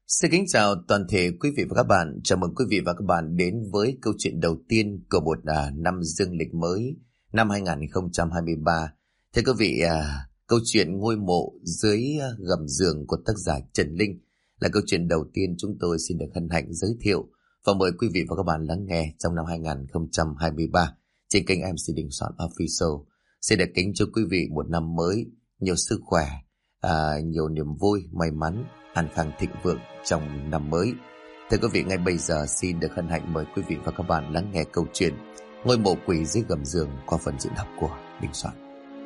Xin kính chào toàn thể quý vị và các bạn. Chào mừng quý vị và các bạn đến với câu chuyện đầu tiên của một năm dương lịch mới, năm 2023. Thưa quý vị, câu chuyện ngôi mộ dưới gầm giường của tác giả Trần Linh là câu chuyện đầu tiên chúng tôi xin được hân hạnh giới thiệu và mời quý vị và các bạn lắng nghe trong năm 2023 trên kênh MC Đình Soạn Official. Xin được kính chúc quý vị một năm mới nhiều sức khỏe, nhiều niềm vui, may mắn, an khang thịnh vượng trong năm mới. Thưa quý vị, ngay bây giờ xin được hân hạnh mời quý vị và các bạn lắng nghe câu chuyện Ngôi mộ quỷ dưới gầm giường qua phần diễn đọc của Đình Soạn.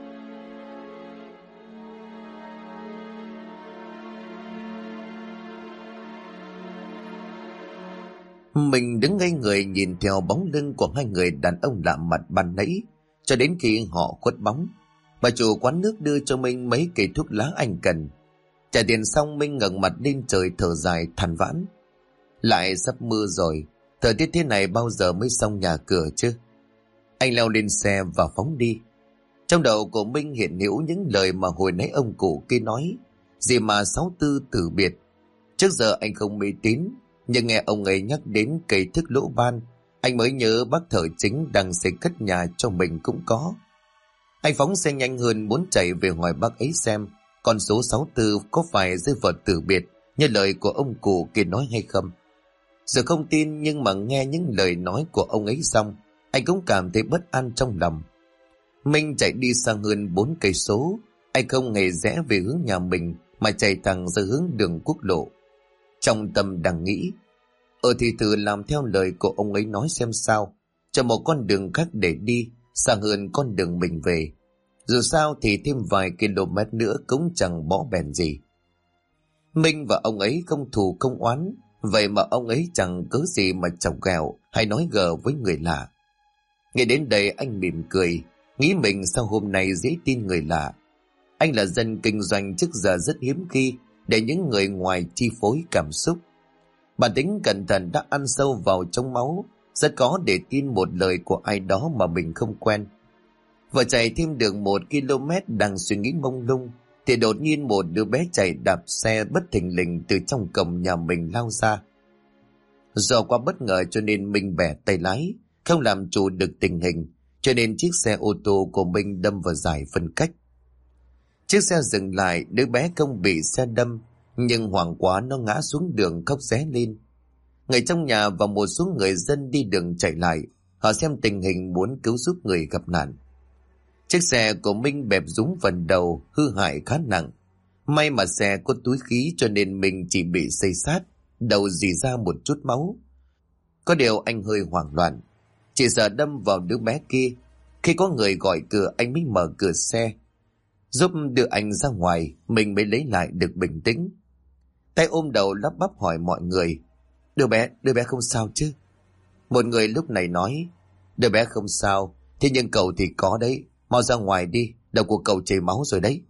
Mình đứng ngây người nhìn theo bóng lưng của hai người đàn ông lạ mặt ban nãy cho đến khi họ khuất bóng. Bà chủ quán nước đưa cho mình mấy cây thuốc lá anh cần. Trả tiền xong, Minh ngẩng mặt lên trời thở dài than vãn. Lại sắp mưa rồi, thời tiết thế này bao giờ mới xong nhà cửa chứ? Anh leo lên xe và phóng đi. Trong đầu của Minh hiện hữu những lời mà hồi nãy ông cụ kia nói. Gì mà 64 tử biệt. Trước giờ anh không mê tín, nhưng nghe ông ấy nhắc đến cây thức lỗ ban, anh mới nhớ bác thợ chính đang xây cất nhà cho mình cũng có. Anh phóng xe nhanh hơn muốn chạy về hỏi bác ấy xem con số 64 có phải rơi vào tử biệt như lời của ông cụ kia nói hay không. Giờ không tin, nhưng mà nghe những lời nói của ông ấy xong, anh cũng cảm thấy bất an trong lòng. Minh chạy đi sang hơn 4 cây số, anh không hề rẽ về hướng nhà mình mà chạy thẳng ra hướng đường quốc lộ. Trong tâm đang nghĩ, thì thử làm theo lời của ông ấy nói xem sao, cho một con đường khác để đi, xa hơn con đường mình về. Dù sao thì thêm vài km nữa cũng chẳng bó bèn gì. Minh và ông ấy không thù không oán, vậy mà ông ấy chẳng cớ gì mà chọc ghẹo hay nói gờ với người lạ. Nghe đến đây anh mỉm cười, nghĩ mình sao hôm nay dễ tin người lạ. Anh là dân kinh doanh trước giờ rất hiếm khi để những người ngoài chi phối cảm xúc. Bản tính cẩn thận đã ăn sâu vào trong máu, rất khó để tin một lời của ai đó mà mình không quen. Vừa chạy thêm được 1 km đang suy nghĩ mông lung thì đột nhiên một đứa bé chạy đạp xe bất thình lình từ trong cổng nhà mình lao ra. Do quá bất ngờ cho nên mình bẻ tay lái, không làm chủ được tình hình, cho nên chiếc xe ô tô của mình đâm vào giải phân cách. Chiếc xe dừng lại, đứa bé không bị xe đâm, nhưng hoảng quá nó ngã xuống đường khóc ré lên. Người trong nhà và một số người dân đi đường chạy lại, họ xem tình hình muốn cứu giúp người gặp nạn. Chiếc xe của Minh bẹp rúm phần đầu, hư hại khá nặng. May mà xe có túi khí cho nên mình chỉ bị xây sát, đầu rỉ ra một chút máu. Có điều anh hơi hoảng loạn, chỉ sợ đâm vào đứa bé kia. Khi có người gọi cửa, anh mới mở cửa xe, giúp đưa anh ra ngoài, mình mới lấy lại được bình tĩnh. Tay ôm đầu lắp bắp hỏi mọi người, đứa bé không sao chứ? Một người lúc này nói, đứa bé không sao, thế nhưng cậu thì có đấy, mau ra ngoài đi, đầu của cậu chảy máu rồi đấy.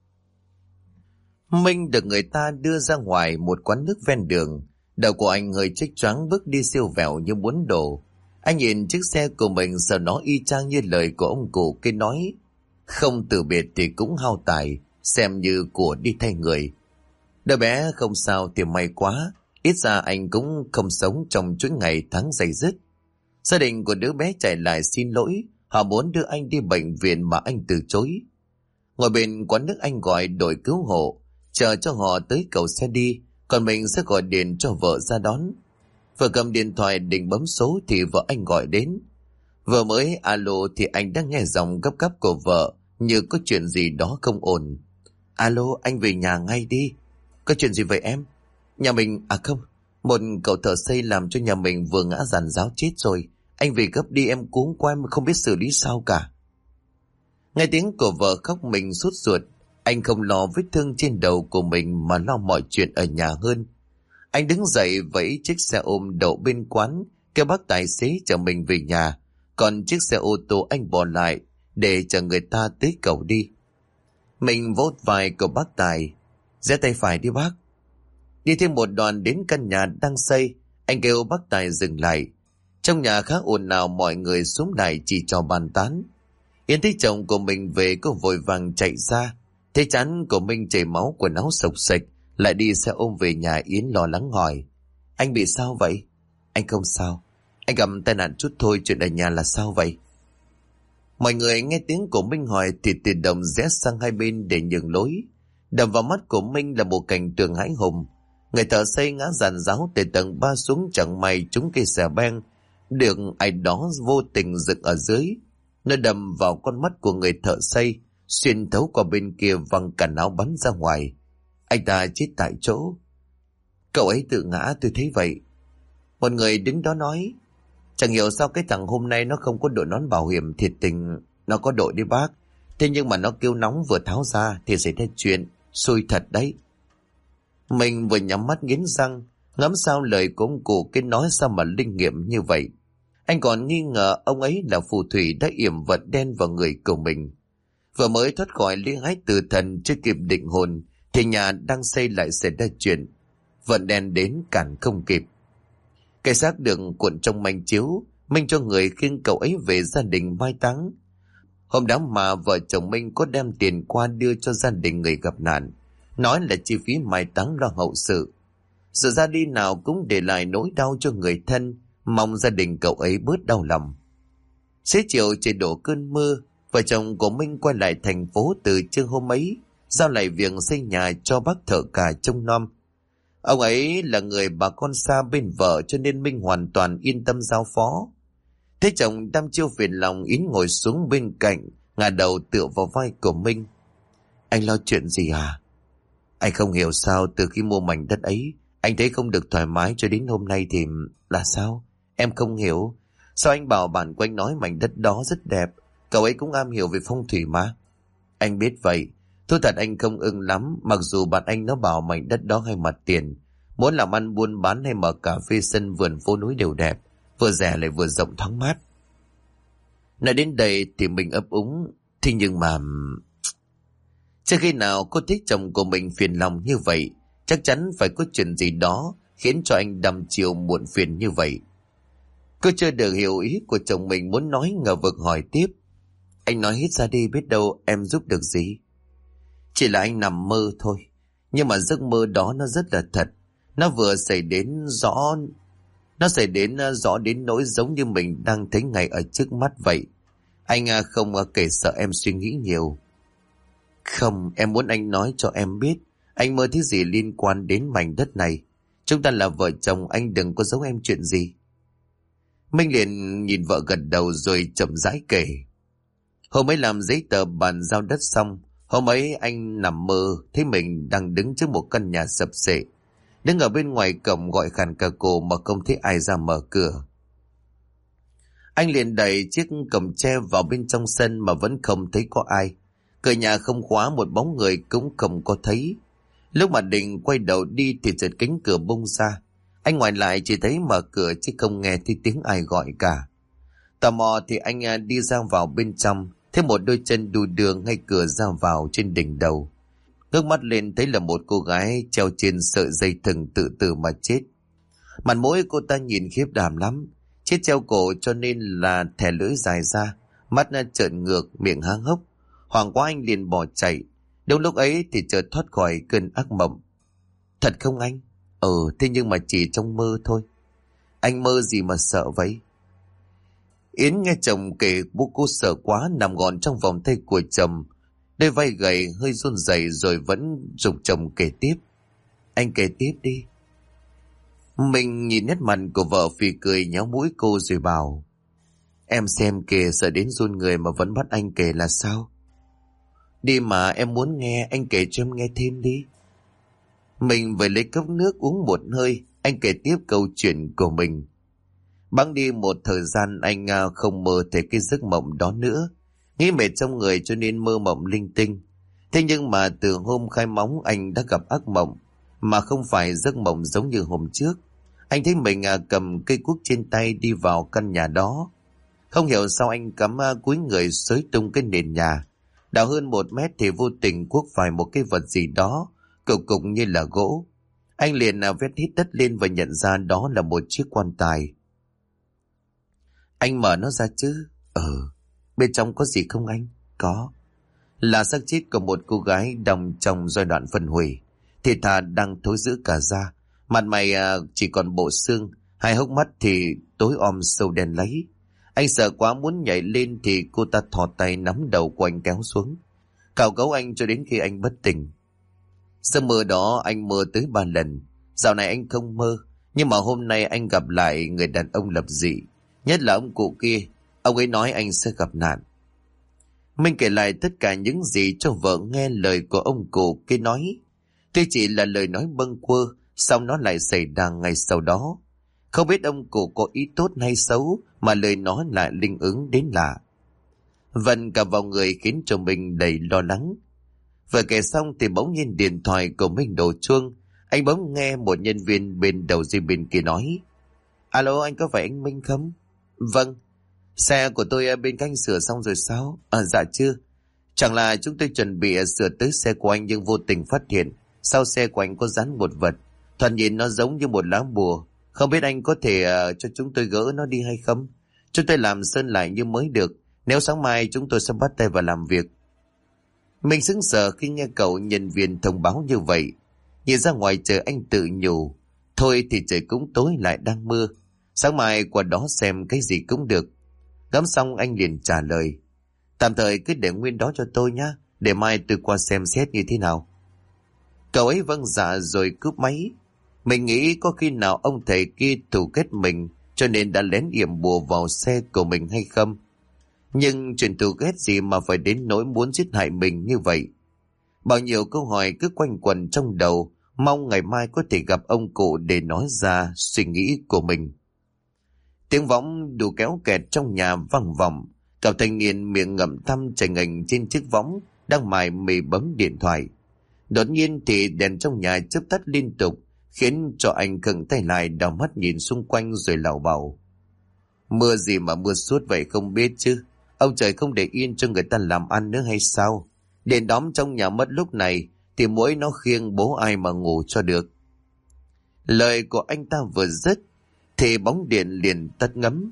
Minh được người ta đưa ra ngoài một quán nước ven đường. Đầu của anh hơi chếch choáng, bước đi siêu vẹo như muốn đổ. Anh nhìn chiếc xe của mình, sợ nó y chang như lời của ông cụ kia nói, không từ biệt thì cũng hao tài, xem như của đi thay người. Đứa bé không sao thì may quá, ít ra anh cũng không sống trong chuỗi ngày tháng dày dứt. Gia đình của đứa bé chạy lại xin lỗi, họ muốn đưa anh đi bệnh viện mà anh từ chối. Ngồi bên quán nước, anh gọi đội cứu hộ, chờ cho họ tới cầu xe đi, còn mình sẽ gọi điện cho vợ ra đón. Vừa cầm điện thoại định bấm số thì vợ anh gọi đến. Vừa mới alo thì anh đang nghe giọng gấp gáp của vợ, như có chuyện gì đó không ổn. Alo, anh về nhà ngay đi. Có chuyện gì vậy em? Nhà mình, không, một cậu thợ xây làm cho nhà mình vừa ngã giàn giáo chết rồi. Anh về gấp đi, em cuống quá, em không biết xử lý sao cả. Nghe tiếng của vợ khóc mình sốt ruột. Anh không lo vết thương trên đầu của mình mà lo mọi chuyện ở nhà hơn. Anh đứng dậy vẫy chiếc xe ôm đậu bên quán, kêu bác tài xế chở mình về nhà. Còn chiếc xe ô tô anh bỏ lại để chờ người ta tới cầu đi. Mình vỗ vai của bác Tài, rẽ tay phải đi bác. Đi thêm một đoạn đến căn nhà đang xây, anh kêu bác Tài dừng lại. Trong nhà khá ồn ào, mọi người xuống lại chỉ trò bàn tán. Yến thấy chồng của mình về, cô vội vàng chạy ra. Thấy chán của mình chảy máu, quần áo xộc xệch, lại đi xe ôm về nhà. Yến lo lắng hỏi: Anh bị sao vậy? Anh không sao. Anh gặp tai nạn chút thôi, chuyện ở nhà là sao vậy? Mọi người nghe tiếng của Minh hỏi thì tự động rẽ sang hai bên để nhường lối. Đập vào mắt của Minh là một cảnh tượng hãi hùng. Người thợ xây ngã ràn ráo từ tầng 3 xuống, chẳng may trúng cây xà beng được ai đó vô tình dựng ở dưới. Nó đâm vào con mắt của người thợ xây, xuyên thấu qua bên kia văng cả áo bắn ra ngoài. Anh ta chết tại chỗ. Cậu ấy tự ngã, tôi thấy vậy. Một người đứng đó nói: Chẳng hiểu sao cái thằng hôm nay nó không có đội nón bảo hiểm, thiệt tình. Nó có đội đi bác, thế nhưng mà nó kêu nóng vừa tháo ra thì xảy ra chuyện. Xui thật đấy. Mình vừa nhắm mắt nghiến răng, ngẫm sao lời của ông cụ cái nói sao mà linh nghiệm như vậy. Anh còn nghi ngờ ông ấy là phù thủy đã yểm vật đen vào người của mình. Vừa mới thoát khỏi liên hái từ thần, chưa kịp định hồn thì nhà đang xây lại xảy ra chuyện. Vận đen đến cản không kịp. Cái xác được cuộn trong manh chiếu, Minh cho người khiêng cậu ấy về gia đình mai táng. Hôm đó mà vợ chồng Minh có đem tiền qua đưa cho gia đình người gặp nạn, nói là chi phí mai táng lo hậu sự. Sự ra đi nào cũng để lại nỗi đau cho người thân, mong gia đình cậu ấy bớt đau lòng. Xế chiều trời đổ cơn mưa, vợ chồng của Minh quay lại thành phố từ trưa hôm ấy, giao lại việc xây nhà cho bác thợ cả trông nom. Ông ấy là người bà con xa bên vợ cho nên Minh hoàn toàn yên tâm giao phó. Thế chồng đăm chiêu phiền lòng, Yến ngồi xuống bên cạnh, ngả đầu tựa vào vai của Minh. Anh lo chuyện gì à? Anh không hiểu sao từ khi mua mảnh đất ấy, anh thấy không được thoải mái cho đến hôm nay thì là sao? Em không hiểu. Sao anh bảo bạn của anh nói mảnh đất đó rất đẹp, cậu ấy cũng am hiểu về phong thủy mà. Anh biết vậy. Thú thật anh không ưng lắm, mặc dù bạn anh nó bảo mảnh đất đó hay mặt tiền. Muốn làm ăn buôn bán hay mở cà phê sân vườn phố núi đều đẹp, vừa rẻ lại vừa rộng thoáng mát. Nói đến đây thì mình ấp úng. Thế nhưng mà... Trước khi nào cô thích chồng của mình phiền lòng như vậy, chắc chắn phải có chuyện gì đó khiến cho anh đăm chiều muộn phiền như vậy. Cô chưa được hiểu ý của chồng mình muốn nói, ngờ vực hỏi tiếp. Anh nói hết ra đi, biết đâu em giúp được gì. Chỉ là anh nằm mơ thôi, nhưng mà giấc mơ đó nó rất là thật. Nó vừa xảy đến rõ đến nỗi giống như mình đang thấy ngay ở trước mắt vậy. Anh không kể sợ em suy nghĩ nhiều. Không, em muốn anh nói cho em biết anh mơ thứ gì liên quan đến mảnh đất này. Chúng ta là vợ chồng, anh đừng có giấu em chuyện gì. Minh liền nhìn vợ gật đầu rồi chậm rãi kể. Hôm ấy làm giấy tờ bàn giao đất xong, hôm ấy anh nằm mơ thấy mình đang đứng trước một căn nhà sập xệ. Đứng ở bên ngoài cổng gọi khàn cả cổ mà không thấy ai ra mở cửa. Anh liền đẩy chiếc cổng tre vào bên trong sân mà vẫn không thấy có ai. Cửa nhà không khóa, một bóng người cũng không có thấy. Lúc mà định quay đầu đi thì chợt cánh cửa bung ra. Anh ngoảnh lại chỉ thấy mở cửa chứ không nghe thấy tiếng ai gọi cả. Tò mò thì anh đi ra vào bên trong, thấy một đôi chân đu đưa ngay cửa ra vào trên đỉnh đầu. Ngước mắt lên thấy là một cô gái treo trên sợi dây thừng tự tử mà chết. Mặt mũi cô ta nhìn khiếp đảm lắm, chết treo cổ cho nên là thè lưỡi dài ra, mắt trợn ngược, miệng há hốc. Hoảng quá anh liền bỏ chạy. Đúng lúc ấy thì chợt thoát khỏi cơn ác mộng. Thật không anh? Thế nhưng mà chỉ trong mơ thôi. Anh mơ gì mà sợ vậy? Yến nghe chồng kể bố cô sợ quá, nằm gọn trong vòng tay của chồng. Đôi vai gầy hơi run rẩy rồi vẫn giục chồng kể tiếp. Anh kể tiếp đi. Mình nhìn nét mặt của vợ phì cười nhéo mũi cô rồi bảo. Em xem kìa, sợ đến run người mà vẫn bắt anh kể là sao? Đi mà, em muốn nghe, anh kể cho em nghe thêm đi. Mình phải lấy cốc nước uống một hơi, anh kể tiếp câu chuyện của mình. Bẵng đi một thời gian anh không mơ thấy cái giấc mộng đó nữa. Nghĩ mệt trong người cho nên mơ mộng linh tinh. Thế nhưng mà từ hôm khai móng anh đã gặp ác mộng, mà không phải giấc mộng giống như hôm trước. Anh thấy mình cầm cây cuốc trên tay đi vào căn nhà đó. Không hiểu sao anh cắm cúi người xới tung cái nền nhà. Đào hơn 1 mét thì vô tình cuốc phải một cái vật gì đó, cục cục như là gỗ. Anh liền vét hít đất lên và nhận ra đó là một chiếc quan tài. Anh mở nó ra chứ? Bên trong có gì không anh? Có. Là xác chết của một cô gái đang trong giai đoạn phân hủy. thịt thà đang thối rữa cả da, mặt mày chỉ còn bộ xương, hai hốc mắt thì tối om sâu đen láy. Anh sợ quá muốn nhảy lên thì cô ta thò tay nắm đầu của anh kéo xuống, cào cấu anh cho đến khi anh bất tỉnh. Giấc mơ đó anh mơ tới 3 lần. Dạo này anh không mơ, nhưng mà hôm nay anh gặp lại người đàn ông lập dị, nhất là ông cụ kia. Ông ấy nói anh sẽ gặp nạn. Minh kể lại tất cả những gì cho vợ nghe lời của ông cụ kia nói. Tuy chỉ là lời nói bâng quơ, song nó lại xảy ra ngay sau đó. Không biết ông cụ có ý tốt hay xấu mà lời nói lại linh ứng đến lạ. Vân cả vào người khiến cho mình đầy lo lắng. Vừa kể xong thì bỗng nhiên điện thoại của Minh đổ chuông. Anh bỗng nghe một nhân viên bên đầu dây bên kia nói: Alo, anh có phải anh Minh không? Vâng. Xe của tôi bên cạnh sửa xong rồi sao? Dạ chưa. Chẳng là chúng tôi chuẩn bị sửa tới xe của anh nhưng vô tình phát hiện sau xe của anh có dán một vật. Thoạt nhìn nó giống như một lá bùa. Không biết anh có thể cho chúng tôi gỡ nó đi hay không? Chúng tôi làm sơn lại như mới được. Nếu sáng mai chúng tôi sẽ bắt tay vào làm việc. Mình sững sờ khi nghe cậu nhân viên thông báo như vậy. Nhìn ra ngoài trời anh tự nhủ: thôi thì trời cũng tối lại đang mưa, sáng mai qua đó xem cái gì cũng được. Ngắm xong anh liền trả lời: tạm thời cứ để nguyên đó cho tôi nhé, để mai tôi qua xem xét như thế nào. Cậu ấy vâng dạ rồi cúp máy. Mình nghĩ có khi nào ông thầy kia thù kết mình cho nên đã lén yểm bùa vào xe của mình hay không. Nhưng chuyện thù ghét gì mà phải đến nỗi muốn giết hại mình như vậy. Bao nhiêu câu hỏi cứ quanh quẩn trong đầu, mong ngày mai có thể gặp ông cụ để nói ra suy nghĩ của mình. Tiếng võng đu kéo kẹt trong nhà vang vọng. Cậu thanh niên miệng ngậm thăm chành ngành trên chiếc võng đang mải mê bấm điện thoại. Đột nhiên thì đèn trong nhà chớp tắt liên tục, khiến cho anh khựng tay lại, đảo mắt nhìn xung quanh rồi lảo bảo: mưa gì mà mưa suốt vậy không biết chứ? Ông trời không để yên cho người ta làm ăn nữa hay sao? Đèn đóm trong nhà mất lúc này thì muỗi nó khiêng bố ai mà ngủ cho được. Lời của anh ta vừa dứt thì bóng điện liền tắt ngấm.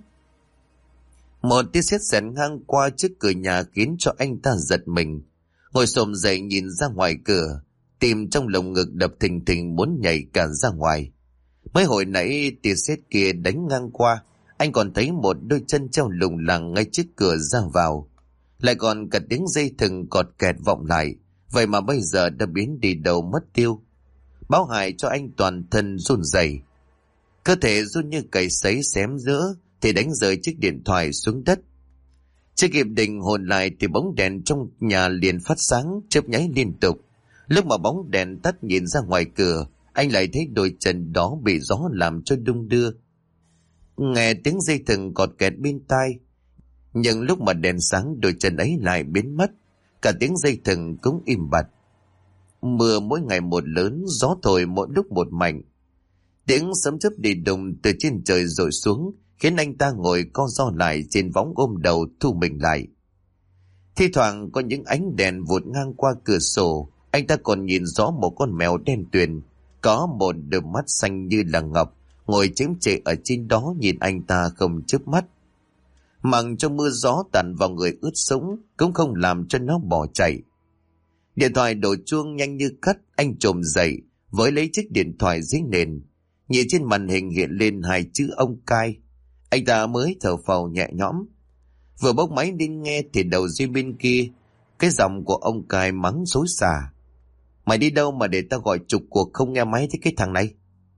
Một tia sét xẹt ngang qua trước cửa nhà khiến cho anh ta giật mình. Ngồi xổm dậy nhìn ra ngoài cửa, tim trong lồng ngực đập thình thình muốn nhảy cả ra ngoài. Mới hồi nãy tia sét kia đánh ngang qua, anh còn thấy một đôi chân treo lủng lẳng ngay trước cửa ra vào. Lại còn cả tiếng dây thừng cọt kẹt vọng lại, vậy mà bây giờ đã biến đi đâu mất tiêu. Báo hại cho anh toàn thân run rẩy, cơ thể run như cầy sấy xém giữa thì đánh rơi chiếc điện thoại xuống đất. Chưa kịp định hồn lại thì bóng đèn trong nhà liền phát sáng chớp nháy liên tục. Lúc mà bóng đèn tắt nhìn ra ngoài cửa, anh lại thấy đôi chân đó bị gió làm cho đung đưa. Nghe tiếng dây thừng cọt kẹt bên tai, nhưng lúc mà đèn sáng đôi chân ấy lại biến mất, cả tiếng dây thừng cũng im bặt. Mưa mỗi ngày một lớn, gió thổi mỗi lúc một mạnh. Tiếng sấm chớp đi đùng từ trên trời rội xuống, khiến anh ta ngồi co ro lại trên võng ôm đầu thu mình lại. Thi thoảng có những ánh đèn vụt ngang qua cửa sổ, anh ta còn nhìn rõ một con mèo đen tuyền, có một đôi mắt xanh như là ngọc, ngồi chém chệ ở trên đó nhìn anh ta không chớp mắt. Mặc cho mưa gió tạt vào người ướt sũng cũng không làm cho nó bỏ chạy. Điện thoại đổ chuông nhanh như cắt, anh chồm dậy với lấy chiếc điện thoại dưới nền. Nhìn trên màn hình hiện lên 2 chữ ông cai, anh ta mới thở phào nhẹ nhõm. Vừa bốc máy lên nghe thì đầu dây bên kia cái giọng của ông cai mắng xối xả: mày đi đâu mà để tao gọi chục cuộc không nghe máy thế cái thằng này?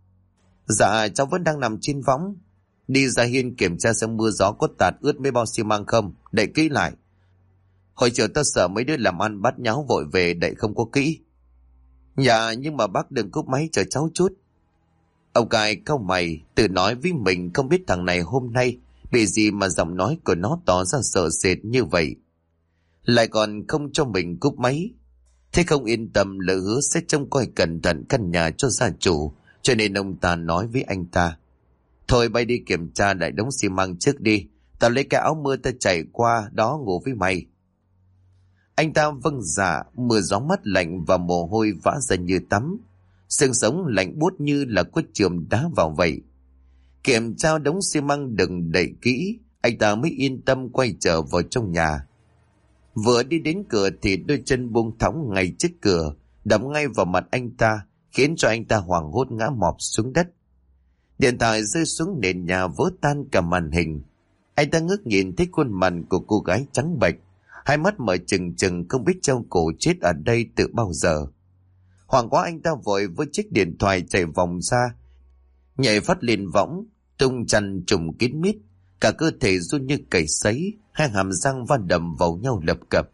Dạ cháu vẫn đang nằm trên võng. Đi ra hiên kiểm tra xem mưa gió có tạt ướt mấy bao xi măng không, đậy kỹ lại. Hồi chiều tao sợ mấy đứa làm ăn bắt nháo vội về đậy không có kỹ. Dạ nhưng mà bác đừng cúp máy chờ cháu chút. Ông cai cau mày tự nói với mình không biết thằng này hôm nay bị gì mà giọng nói của nó tỏ ra sợ sệt như vậy. Lại còn không cho mình cúp máy. Thế không yên tâm lỡ hứa sẽ trông coi cẩn thận căn nhà cho gia chủ, cho nên ông ta nói với anh ta: thôi bay đi kiểm tra lại đống xi măng trước đi, tao lấy cái áo mưa tao chạy qua đó ngủ với mày. Anh ta vâng dạ, mưa gió mắt lạnh và mồ hôi vã ra như tắm. Xương sống lạnh buốt như là có chườm đá vào vậy. Kiểm tra đống xi măng đừng đậy kỹ, anh ta mới yên tâm quay trở vào trong nhà. Vừa đi đến cửa thì đôi chân buông thõng ngay trước cửa, đập ngay vào mặt anh ta, khiến cho anh ta hoảng hốt ngã mọp xuống đất. Điện thoại rơi xuống nền nhà vỡ tan cả màn hình. Anh ta ngước nhìn thấy khuôn mặt của cô gái trắng bệch, hai mắt mở trừng trừng không biết treo cổ chết ở đây từ bao giờ. Hoảng quá anh ta vội với chiếc điện thoại chạy vòng ra, nhảy phát lên võng, tung chăn trùm kín mít, cả cơ thể run như cầy sấy, hai hàm răng va đầm vào nhau lập cập.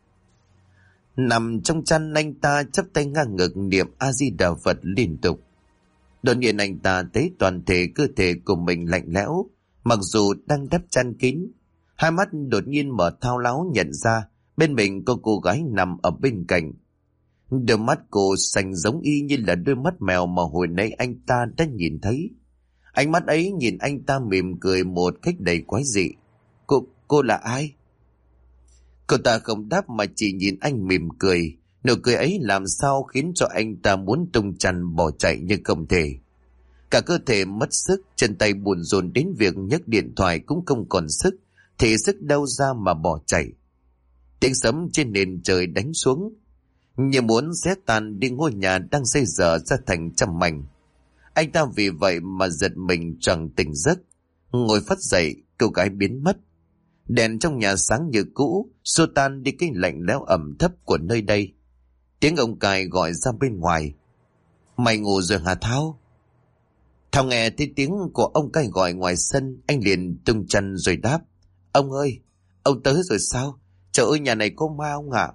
Nằm trong chăn, anh ta chắp tay ngang ngực niệm A Di Đà Phật liên tục. Đột nhiên anh ta thấy toàn thể cơ thể của mình lạnh lẽo, mặc dù đang đắp chăn kín. Hai mắt đột nhiên mở thao láo, nhận ra bên mình có cô gái nằm ở bên cạnh. Đôi mắt cô xanh giống y như là đôi mắt mèo mà hồi nãy anh ta đã nhìn thấy. Ánh mắt ấy nhìn anh ta mỉm cười một cách đầy quái dị. Cô là ai? Cô ta không đáp mà chỉ nhìn anh mỉm cười. Nụ cười ấy làm sao khiến cho anh ta muốn tung chăn bỏ chạy nhưng không thể. Cả cơ thể mất sức, chân tay buồn rộn đến việc nhấc điện thoại cũng không còn sức, thì sức đâu ra mà bỏ chạy. Tiếng sấm trên nền trời đánh xuống, như muốn xé tan đi ngôi nhà đang xây dở ra thành trăm mảnh. Anh ta vì vậy mà giật mình choàng tỉnh giấc. Ngồi phắt dậy, cô gái biến mất. Đèn trong nhà sáng như cũ, xua tan đi cái lạnh lẽo ẩm thấp của nơi đây. Tiếng ông cai gọi ra bên ngoài. Mày ngủ rồi hả Thao? Thao nghe thấy tiếng của ông cai gọi ngoài sân, anh liền tung chân rồi đáp. Ông ơi, ông tới rồi sao? Trời ơi, nhà này có ma ông ạ?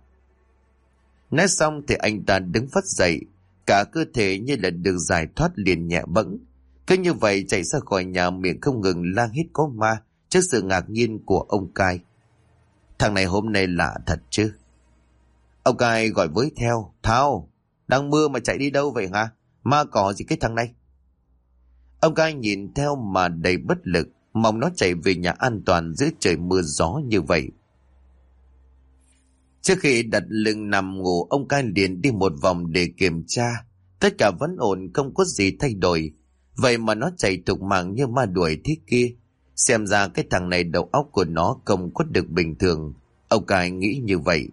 Nói xong thì anh ta đứng phắt dậy, cả cơ thể như là được giải thoát liền nhẹ bẫng. Cứ như vậy chạy ra khỏi nhà, miệng không ngừng la hét có ma trước sự ngạc nhiên của ông cai. Thằng này hôm nay lạ thật chứ? Ông cai gọi với theo. Thao, đang mưa mà chạy đi đâu vậy hả? Ma cỏ gì cái thằng này? Ông cai nhìn theo mà đầy bất lực, mong nó chạy về nhà an toàn giữa trời mưa gió như vậy. Trước khi đặt lưng nằm ngủ, ông cai liền đi một vòng để kiểm tra. Tất cả vẫn ổn, không có gì thay đổi. Vậy mà nó chạy thục mạng như ma đuổi thế kia. Xem ra cái thằng này đầu óc của nó không có được bình thường. Ông cai nghĩ như vậy.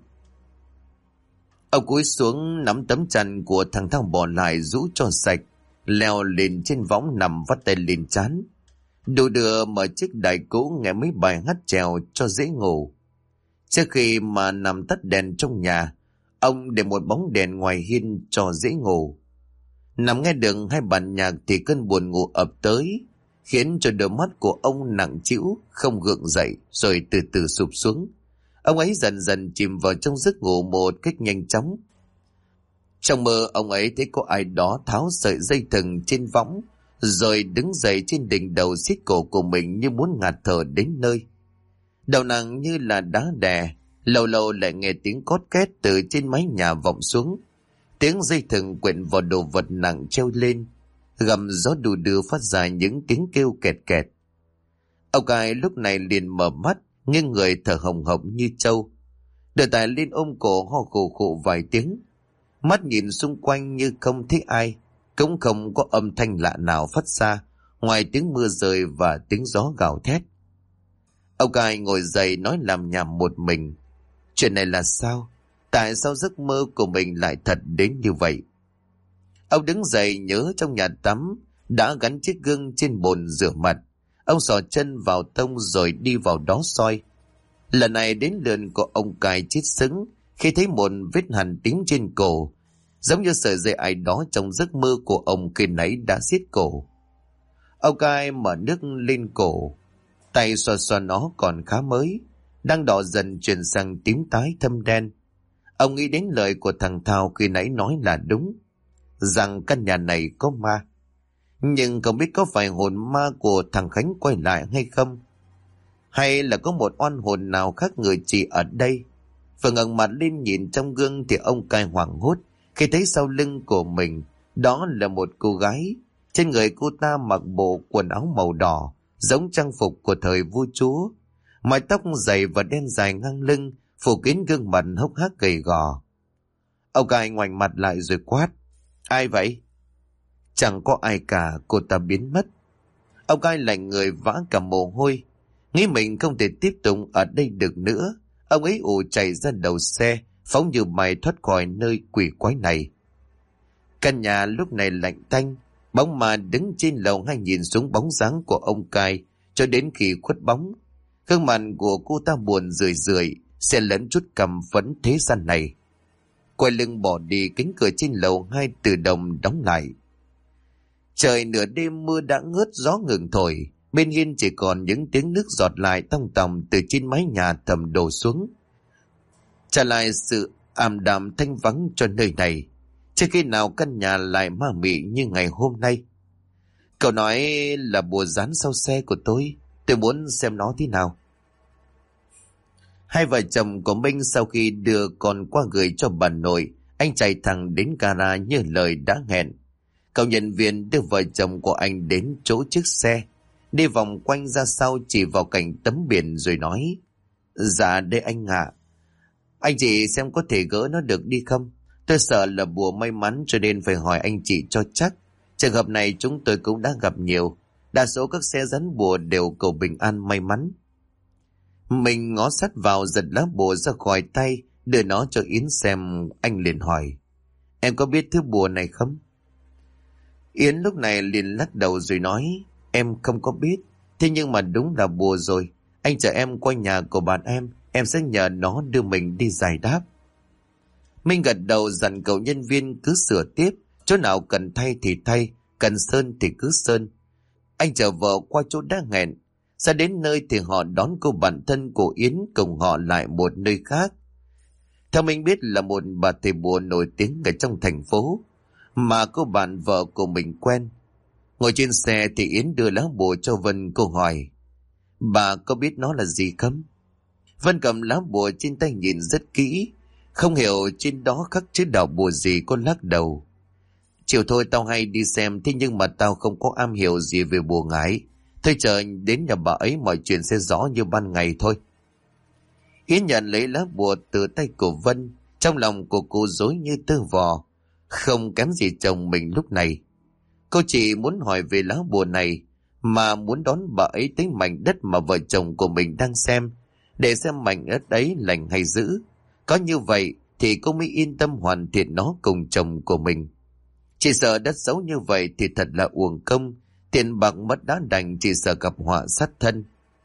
Ông cúi xuống nắm tấm chăn của thằng Thao bỏ lại rũ cho sạch, leo lên trên võng nằm vắt tay lên trán. Đủ đưa mở chiếc đài cũ nghe mấy bài hát chèo cho dễ ngủ. Trước khi mà nằm tắt đèn trong nhà, ông để một bóng đèn ngoài hiên cho dễ ngủ. Nằm nghe được hai bản nhạc thì cơn buồn ngủ ập tới, khiến cho đôi mắt của ông nặng trĩu, không gượng dậy rồi từ từ sụp xuống. Ông ấy dần dần chìm vào trong giấc ngủ một cách nhanh chóng. Trong mơ ông ấy thấy có ai đó tháo sợi dây thừng trên võng, rồi đứng dậy trên đỉnh đầu xiết cổ của mình như muốn ngạt thở đến nơi. Đầu nặng như là đá đè, lâu lâu lại nghe tiếng cót két từ trên mái nhà vọng xuống. Tiếng dây thừng quện vào đồ vật nặng treo lên, gầm gió đù đưa phát ra những tiếng kêu kẹt kẹt. Ông cai lúc này liền mở mắt, nghiêng người thở hồng hộc như trâu. Đưa tay lên ôm cổ ho khụ khụ vài tiếng. Mắt nhìn xung quanh như không thấy ai, cũng không có âm thanh lạ nào phát ra, ngoài tiếng mưa rơi và tiếng gió gào thét. Ông cai ngồi dậy nói làm nhảm một mình. Chuyện này là sao? Tại sao giấc mơ của mình lại thật đến như vậy? Ông đứng dậy nhớ trong nhà tắm đã gắn chiếc gương trên bồn rửa mặt. Ông xỏ chân vào tông rồi đi vào đó soi. Lần này đến lượt của ông cai chết sững khi thấy một vết hằn tím trên cổ, giống như sợi dây ai đó trong giấc mơ của ông khi nãy đã xiết cổ. Ông cai mở nước lên cổ, tay xoa xoa nó còn khá mới, đang đỏ dần chuyển sang tím tái thâm đen. Ông nghĩ đến lời của thằng Thao khi nãy nói là đúng, rằng căn nhà này có ma. Nhưng không biết có phải hồn ma của thằng Khánh quay lại hay không, hay là có một oan hồn nào khác người chỉ ở đây. Vừa ngẩng mặt lên nhìn trong gương thì ông cai hoảng hốt khi thấy sau lưng của mình đó là một cô gái. Trên người cô ta mặc bộ quần áo màu đỏ, giống trang phục của thời vua chúa. Mái tóc dày và đen dài ngang lưng phủ kín gương mặt hốc hác gầy gò. Ông cai ngoảnh mặt lại rồi quát: Ai vậy? Chẳng có ai cả, cô ta biến mất. Ông cai lạnh người vã cả mồ hôi, nghĩ mình không thể tiếp tục ở đây được nữa. Ông ấy ù chạy ra đầu xe, phóng như mày thoát khỏi nơi quỷ quái này. Căn nhà lúc này lạnh tanh, bóng ma đứng trên lầu hay nhìn xuống bóng dáng của ông Cai cho đến khi khuất bóng. Gương mặt của cô ta buồn rười rượi, xen lẫn chút căm phẫn thế gian này. Quay lưng bỏ đi, cánh cửa trên lầu 2 tự động đóng lại. Trời nửa đêm mưa đã ngớt, gió ngừng thổi, bên hiên chỉ còn những tiếng nước giọt lại tong tòng từ trên mái nhà thầm đổ xuống, trả lại sự ảm đạm thanh vắng cho nơi này. Chưa khi nào căn nhà lại ma mị như ngày hôm nay. Cậu nói là bùa dán sau xe của tôi muốn xem nó thế nào. Hai vợ chồng của Minh sau khi đưa con qua gửi cho bà nội, anh chạy thẳng đến gara như lời đã hẹn. Cậu nhân viên đưa vợ chồng của anh đến chỗ chiếc xe, đi vòng quanh ra sau chỉ vào cạnh tấm biển rồi nói: Dạ đây anh ạ. Anh chị xem có thể gỡ nó được đi không? Tôi sợ là bùa may mắn cho nên phải hỏi anh chị cho chắc. Trường hợp này chúng tôi cũng đã gặp nhiều. Đa số các xe dán bùa đều cầu bình an may mắn. Mình ngó sát vào giật lá bùa ra khỏi tay, đưa nó cho Yến xem. Anh liền hỏi: Em có biết thứ bùa này không? Yến lúc này liền lắc đầu rồi nói: Em không có biết. Thế nhưng mà đúng là bùa rồi. Anh chở em qua nhà của bạn em sẽ nhờ nó đưa mình đi giải đáp. Minh gật đầu dặn cậu nhân viên cứ sửa tiếp, chỗ nào cần thay thì thay, cần sơn thì cứ sơn. Anh chở vợ qua chỗ đã hẹn. Ra đến nơi thì họ đón cô bạn thân của Yến cùng họ lại một nơi khác. Theo mình biết là một bà thầy bùa nổi tiếng ở trong thành phố mà cô bạn vợ của mình quen. Ngồi trên xe thì Yến đưa lá bùa cho Vân. Cô hỏi: Bà có biết nó là gì không? Vân cầm lá bùa trên tay nhìn rất kỹ, không hiểu trên đó khắc chữ đạo bùa gì. Cô lắc đầu: Chiều thôi tao hay đi xem, thế nhưng mà tao không có am hiểu gì về bùa ngải. Thôi chờ đến nhà bà ấy mọi chuyện sẽ rõ như ban ngày thôi. Yến nhận lấy lá bùa từ tay của Vân, trong lòng của cô rối như tơ vò, không kém gì chồng mình lúc này. Cô chỉ muốn hỏi về lá bùa này, mà muốn đón bà ấy tới mảnh đất mà vợ chồng của mình đang xem, để xem mảnh đất ấy lành hay dữ. Có như vậy thì cô mới yên tâm hoàn thiện nó cùng chồng của mình. Chỉ sợ đất xấu như vậy thì thật là uổng công, tiền bạc mất đã đành, chỉ sợ gặp họa sát thân.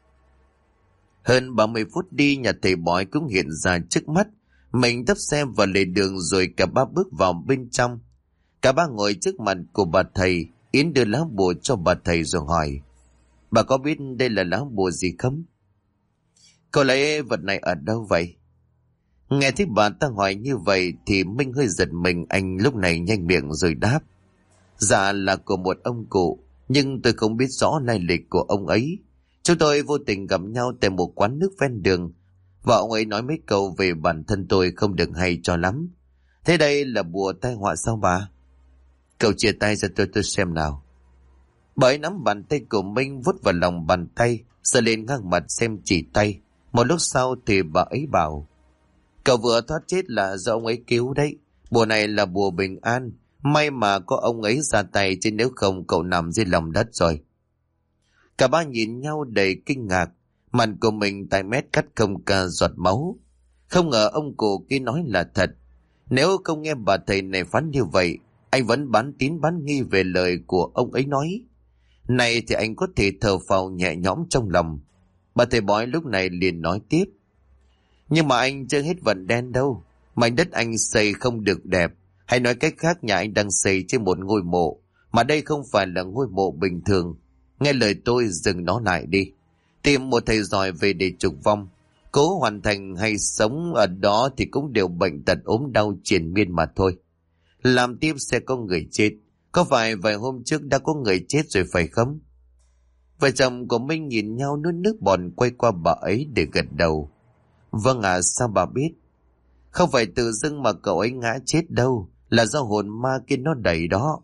Hơn 30 phút đi, nhà thầy bói cũng hiện ra trước mắt. Mình tấp xe vào lề đường rồi cả ba bước vào bên trong. Cả ba ngồi trước mặt của bà thầy. Yến đưa lá bùa cho bà thầy rồi hỏi: Bà có biết đây là lá bùa gì không? Cậu lấy vật này ở đâu vậy? Nghe thấy bà ta hỏi như vậy thì Minh hơi giật mình. Anh lúc này nhanh miệng rồi đáp: Dạ là của một ông cụ, nhưng tôi không biết rõ lai lịch của ông ấy. Chúng tôi vô tình gặp nhau tại một quán nước ven đường, và ông ấy nói mấy câu về bản thân tôi không được hay cho lắm. Thế đây là bùa tai họa sao bà? Cậu chia tay ra tôi xem nào. Bà ấy nắm bàn tay của Minh vuốt vào lòng bàn tay, giơ lên ngang mặt xem chỉ tay. Một lúc sau thì bà ấy bảo: Cậu vừa thoát chết là do ông ấy cứu đấy. Bùa này là bùa bình an, may mà có ông ấy ra tay, chứ nếu không cậu nằm dưới lòng đất rồi. Cả ba nhìn nhau đầy kinh ngạc, mặt của mình tại mét cắt không cả giọt máu. Không ngờ ông cụ kia nói là thật. Nếu không nghe bà thầy này phán như vậy, anh vẫn bán tín bán nghi về lời của ông ấy nói. Này thì anh có thể thở phào nhẹ nhõm trong lòng. Bà thầy bói lúc này liền nói tiếp: Nhưng mà anh chưa hết vận đen đâu. Mảnh đất anh xây không được đẹp, hay nói cách khác, nhà anh đang xây trên một ngôi mộ, mà đây không phải là ngôi mộ bình thường. Nghe lời tôi, dừng nó lại đi. Tìm một thầy giỏi về để trục vong. Cố hoàn thành hay sống ở đó thì cũng đều bệnh tật ốm đau triền miên mà thôi. Làm tiếp sẽ có người chết. Có phải vài hôm trước đã có người chết rồi phải không? Vợ chồng của Minh nhìn nhau nuốt nước bọt, quay qua bà ấy để gật đầu. Vâng ạ, sao bà biết? Không phải tự dưng mà cậu ấy ngã chết đâu, là do hồn ma kia nó đẩy đó.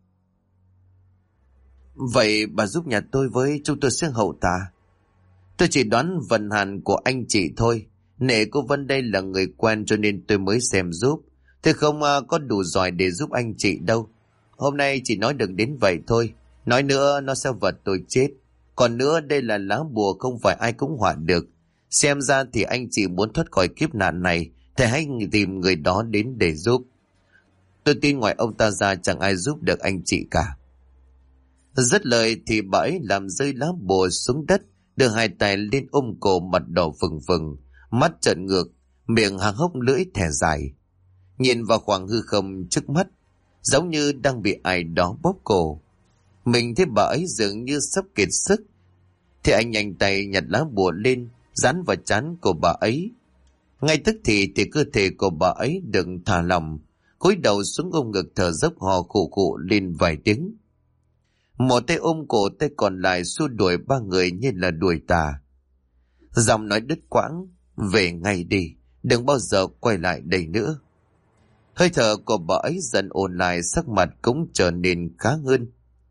Vậy bà giúp nhà tôi với, chúng tôi sẽ hậu tạ. Tôi chỉ đoán vận hạn của anh chị thôi. Nể cô Vân đây là người quen cho nên tôi mới xem giúp. Tôi không có đủ giỏi để giúp anh chị đâu. Hôm nay chỉ nói được đến vậy thôi. Nói nữa nó sẽ vật tôi chết. Còn nữa đây là lá bùa không phải ai cũng họa được. Xem ra thì anh chị muốn thoát khỏi kiếp nạn này thì hãy tìm người đó đến để giúp. Tôi tin ngoài ông ta ra chẳng ai giúp được anh chị cả. Dứt lời thì bà ấy làm rơi lá bùa xuống đất, đưa hai tay lên ôm cổ, mặt đỏ phừng phừng, mắt trợn ngược, miệng há hốc lưỡi thẻ dài, nhìn vào khoảng hư không trước mắt, giống như đang bị ai đó bóp cổ. Mình thấy bà ấy dường như sắp kiệt sức, thì anh nhanh tay nhặt lá bùa lên, dán vào trán của bà ấy. Ngay tức thì cơ thể của bà ấy được thả lỏng, cúi đầu xuống ôm ngực thở dốc hò khụ khụ lên vài tiếng. Một tay ôm cổ, tay còn lại xua đuổi ba người như là đuổi tà. Giọng nói đứt quãng: về ngay đi, đừng bao giờ quay lại đây nữa. Hơi thở của bà ấy dần ổn lại, sắc mặt cũng trở nên khá hơn.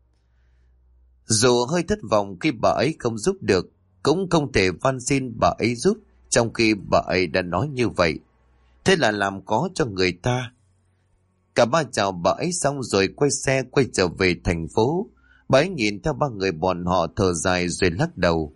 Dù hơi thất vọng khi bà ấy không giúp được, cũng không thể van xin bà ấy giúp, trong khi bà ấy đã nói như vậy. Thế là làm khó cho người ta. Cả ba chào bà ấy xong rồi quay xe quay trở về thành phố. Bà ấy nhìn theo ba người bọn họ thở dài rồi lắc đầu.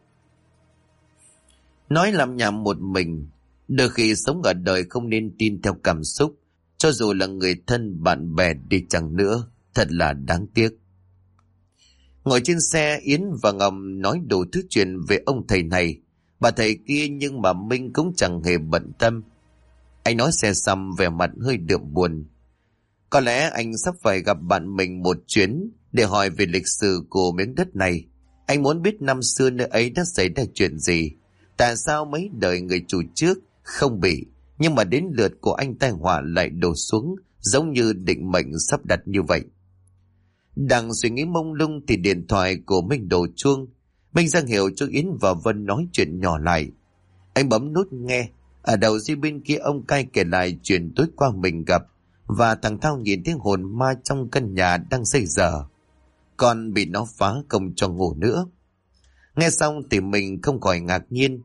Nói làm nhảm một mình, đôi khi sống ở đời không nên tin theo cảm xúc, cho dù là người thân bạn bè đi chăng nữa, thật là đáng tiếc. Ngồi trên xe, Yến và Ngọc nói đủ thứ chuyện về ông thầy này, bà thầy kia, nhưng mà Minh cũng chẳng hề bận tâm. Anh nói xe xong vẻ mặt hơi đượm buồn. Có lẽ anh sắp phải gặp bạn mình một chuyến để hỏi về lịch sử của miếng đất này. Anh muốn biết năm xưa nơi ấy đã xảy ra chuyện gì, tại sao mấy đời người chủ trước không bị, nhưng mà đến lượt của anh tai họa lại đổ xuống, giống như định mệnh sắp đặt như vậy. Đang suy nghĩ mông lung thì điện thoại của Minh đổ chuông. Minh ra hiệu cho Yến và Vân nói chuyện nhỏ lại. Anh bấm nút nghe. Ở đầu dây bên kia ông cai kể lại chuyện tối qua mình gặp, và thằng Thao nhìn thấy hồn ma trong căn nhà đang xây dở, còn bị nó phá công cho ngủ nữa. Nghe xong thì mình không khỏi ngạc nhiên,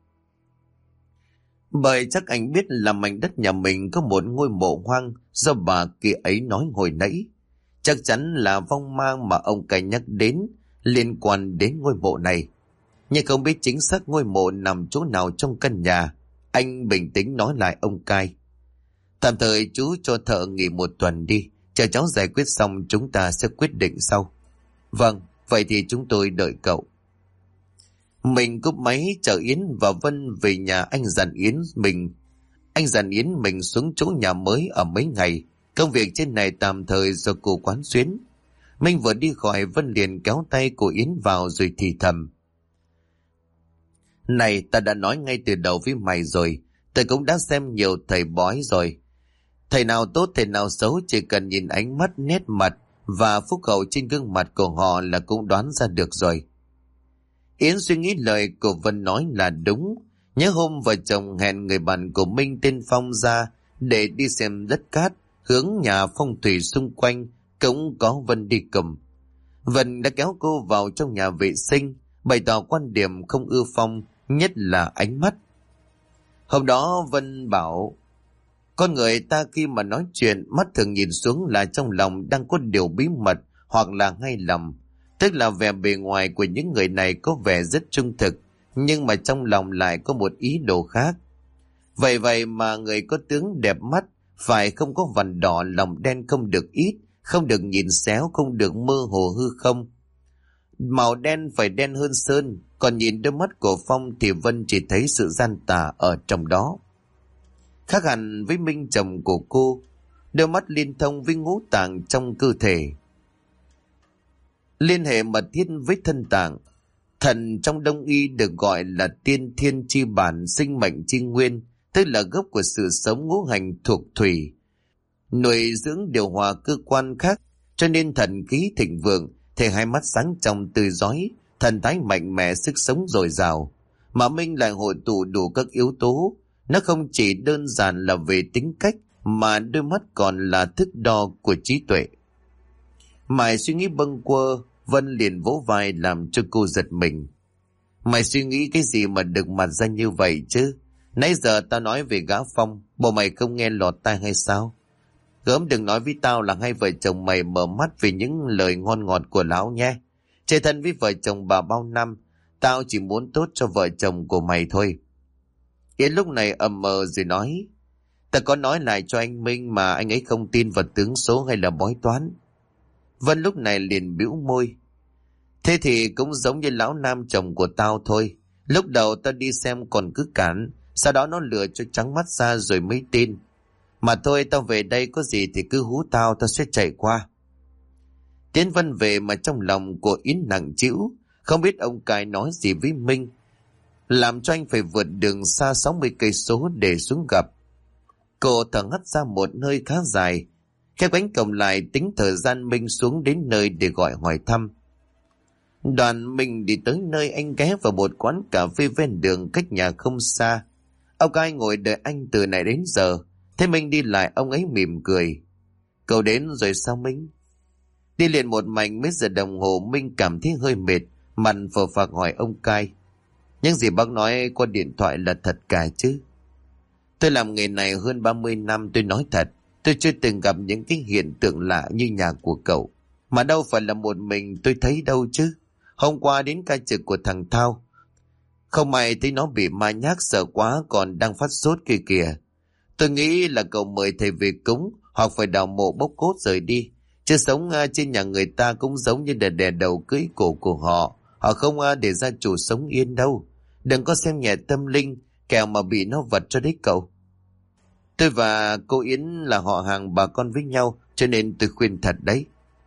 bởi chắc anh biết là mảnh đất nhà mình có một ngôi mộ hoang do bà kia ấy nói hồi nãy. Chắc chắn là vong ma mà ông cai nhắc đến liên quan đến ngôi mộ này, nhưng không biết chính xác ngôi mộ nằm chỗ nào trong căn nhà. Anh bình tĩnh nói lại ông cai: tạm thời chú cho thợ nghỉ một tuần đi, chờ cháu giải quyết xong chúng ta sẽ quyết định sau. Vâng, vậy thì chúng tôi đợi cậu. Mình cúp máy chờ Yến và Vân về nhà. Anh dặn Yến mình xuống chỗ nhà mới ở mấy ngày, công việc trên này tạm thời do cô quán xuyến. Minh vừa đi khỏi, Vân liền kéo tay của Yến vào rồi thì thầm: này, ta đã nói ngay từ đầu với mày rồi, ta cũng đã xem nhiều thầy bói rồi. Thầy nào tốt thầy nào xấu, chỉ cần nhìn ánh mắt, nét mặt và phúc hậu trên gương mặt của họ là cũng đoán ra được rồi. Yến suy nghĩ lời của Vân nói là đúng. Nhớ hôm vợ chồng hẹn người bạn của Minh tên Phong ra để đi xem đất cát, hướng nhà phong thủy xung quanh cũng có Vân đi cùng. Vân đã kéo cô vào trong nhà vệ sinh, bày tỏ quan điểm không ưa Phong, nhất là ánh mắt. Hôm đó Vân bảo: con người ta khi mà nói chuyện, mắt thường nhìn xuống là trong lòng đang có điều bí mật hoặc là ngay lầm. Tức là vẻ bề ngoài của những người này có vẻ rất trung thực, nhưng mà trong lòng lại có một ý đồ khác. Vậy mà người có tướng đẹp mắt phải không có vằn đỏ, lòng đen không được ít, không được nhìn xéo, không được mơ hồ hư không. Màu đen phải đen hơn sơn, còn nhìn đôi mắt của Phong thì Vân chỉ thấy sự gian tà ở trong đó. Khác hẳn với Minh chồng của cô, đôi mắt liên thông với ngũ tạng trong cơ thể, liên hệ mật thiết với thân tạng. Thần trong Đông y được gọi là tiên thiên chi bản, sinh mệnh chi nguyên, tức là gốc của sự sống ngũ hành thuộc thủy, nuôi dưỡng điều hòa cơ quan khác, cho nên thần khí thịnh vượng, thể hai mắt sáng trong tươi rói, thần thái mạnh mẽ, sức sống dồi dào. Mà Minh lại hội tụ đủ các yếu tố. Nó không chỉ đơn giản là về tính cách, mà đôi mắt còn là thước đo của trí tuệ. Mày suy nghĩ bâng quơ, Vân liền vỗ vai làm cho cô giật mình. Mày suy nghĩ cái gì mà được mặt ra như vậy chứ? Nãy giờ tao nói về gã Phong, bộ mày không nghe lọt tai hay sao? Gớm đừng nói với tao là hai vợ chồng mày mở mắt vì những lời ngon ngọt của lão nhé. Chơi thân với vợ chồng bà bao năm, tao chỉ muốn tốt cho vợ chồng của mày thôi. Yến lúc này ầm mờ rồi nói: Ta có nói lại cho anh Minh mà anh ấy không tin vào tướng số hay là bói toán. Vân lúc này liền bĩu môi. Thế thì cũng giống như lão nam chồng của tao thôi. Lúc đầu tao đi xem còn cứ cản, sau đó nó lừa cho trắng mắt ra rồi mới tin. Mà thôi, tao về đây có gì thì cứ hú tao, tao sẽ chạy qua. Tiến Vân về mà trong lòng của Yến nặng trĩu, không biết ông cai nói gì với Minh, làm cho anh phải vượt đường xa 60 cây số để xuống gặp. Cô thở hắt ra một hơi khá dài, khép cánh cổng lại tính thời gian Minh xuống đến nơi để gọi hỏi thăm. Đoàn Minh đi tới nơi anh ghé vào một quán cà phê ven đường cách nhà không xa. Ông cai ngồi đợi anh từ nãy đến giờ. Thế Minh đi lại, ông ấy mỉm cười. Cậu đến rồi sao Minh? Đi liền một mạch mấy giờ đồng hồ, Minh cảm thấy hơi mệt, mặt phờ phạc hỏi ông cai. Những gì bác nói qua điện thoại là thật cả chứ? Tôi làm nghề này hơn 30 năm, tôi nói thật. Tôi chưa từng gặp những cái hiện tượng lạ như nhà của cậu. Mà đâu phải là một mình tôi thấy đâu chứ. Hôm qua đến ca trực của thằng Thao, không may thấy nó bị ma nhác, sợ quá còn đang phát sốt kìa kìa. Tôi nghĩ là cậu mời thầy về cúng hoặc phải đào mộ bốc cốt rời đi. Chứ sống trên nhà người ta cũng giống như đè đầu cưỡi cổ của họ. Họ không để gia chủ sống yên đâu. Đừng có xem nhẹ tâm linh, kẻo mà bị nó vật cho đấy cậu. Tôi và cô Yến là họ hàng bà con với nhau, cho nên tôi khuyên thật đấy.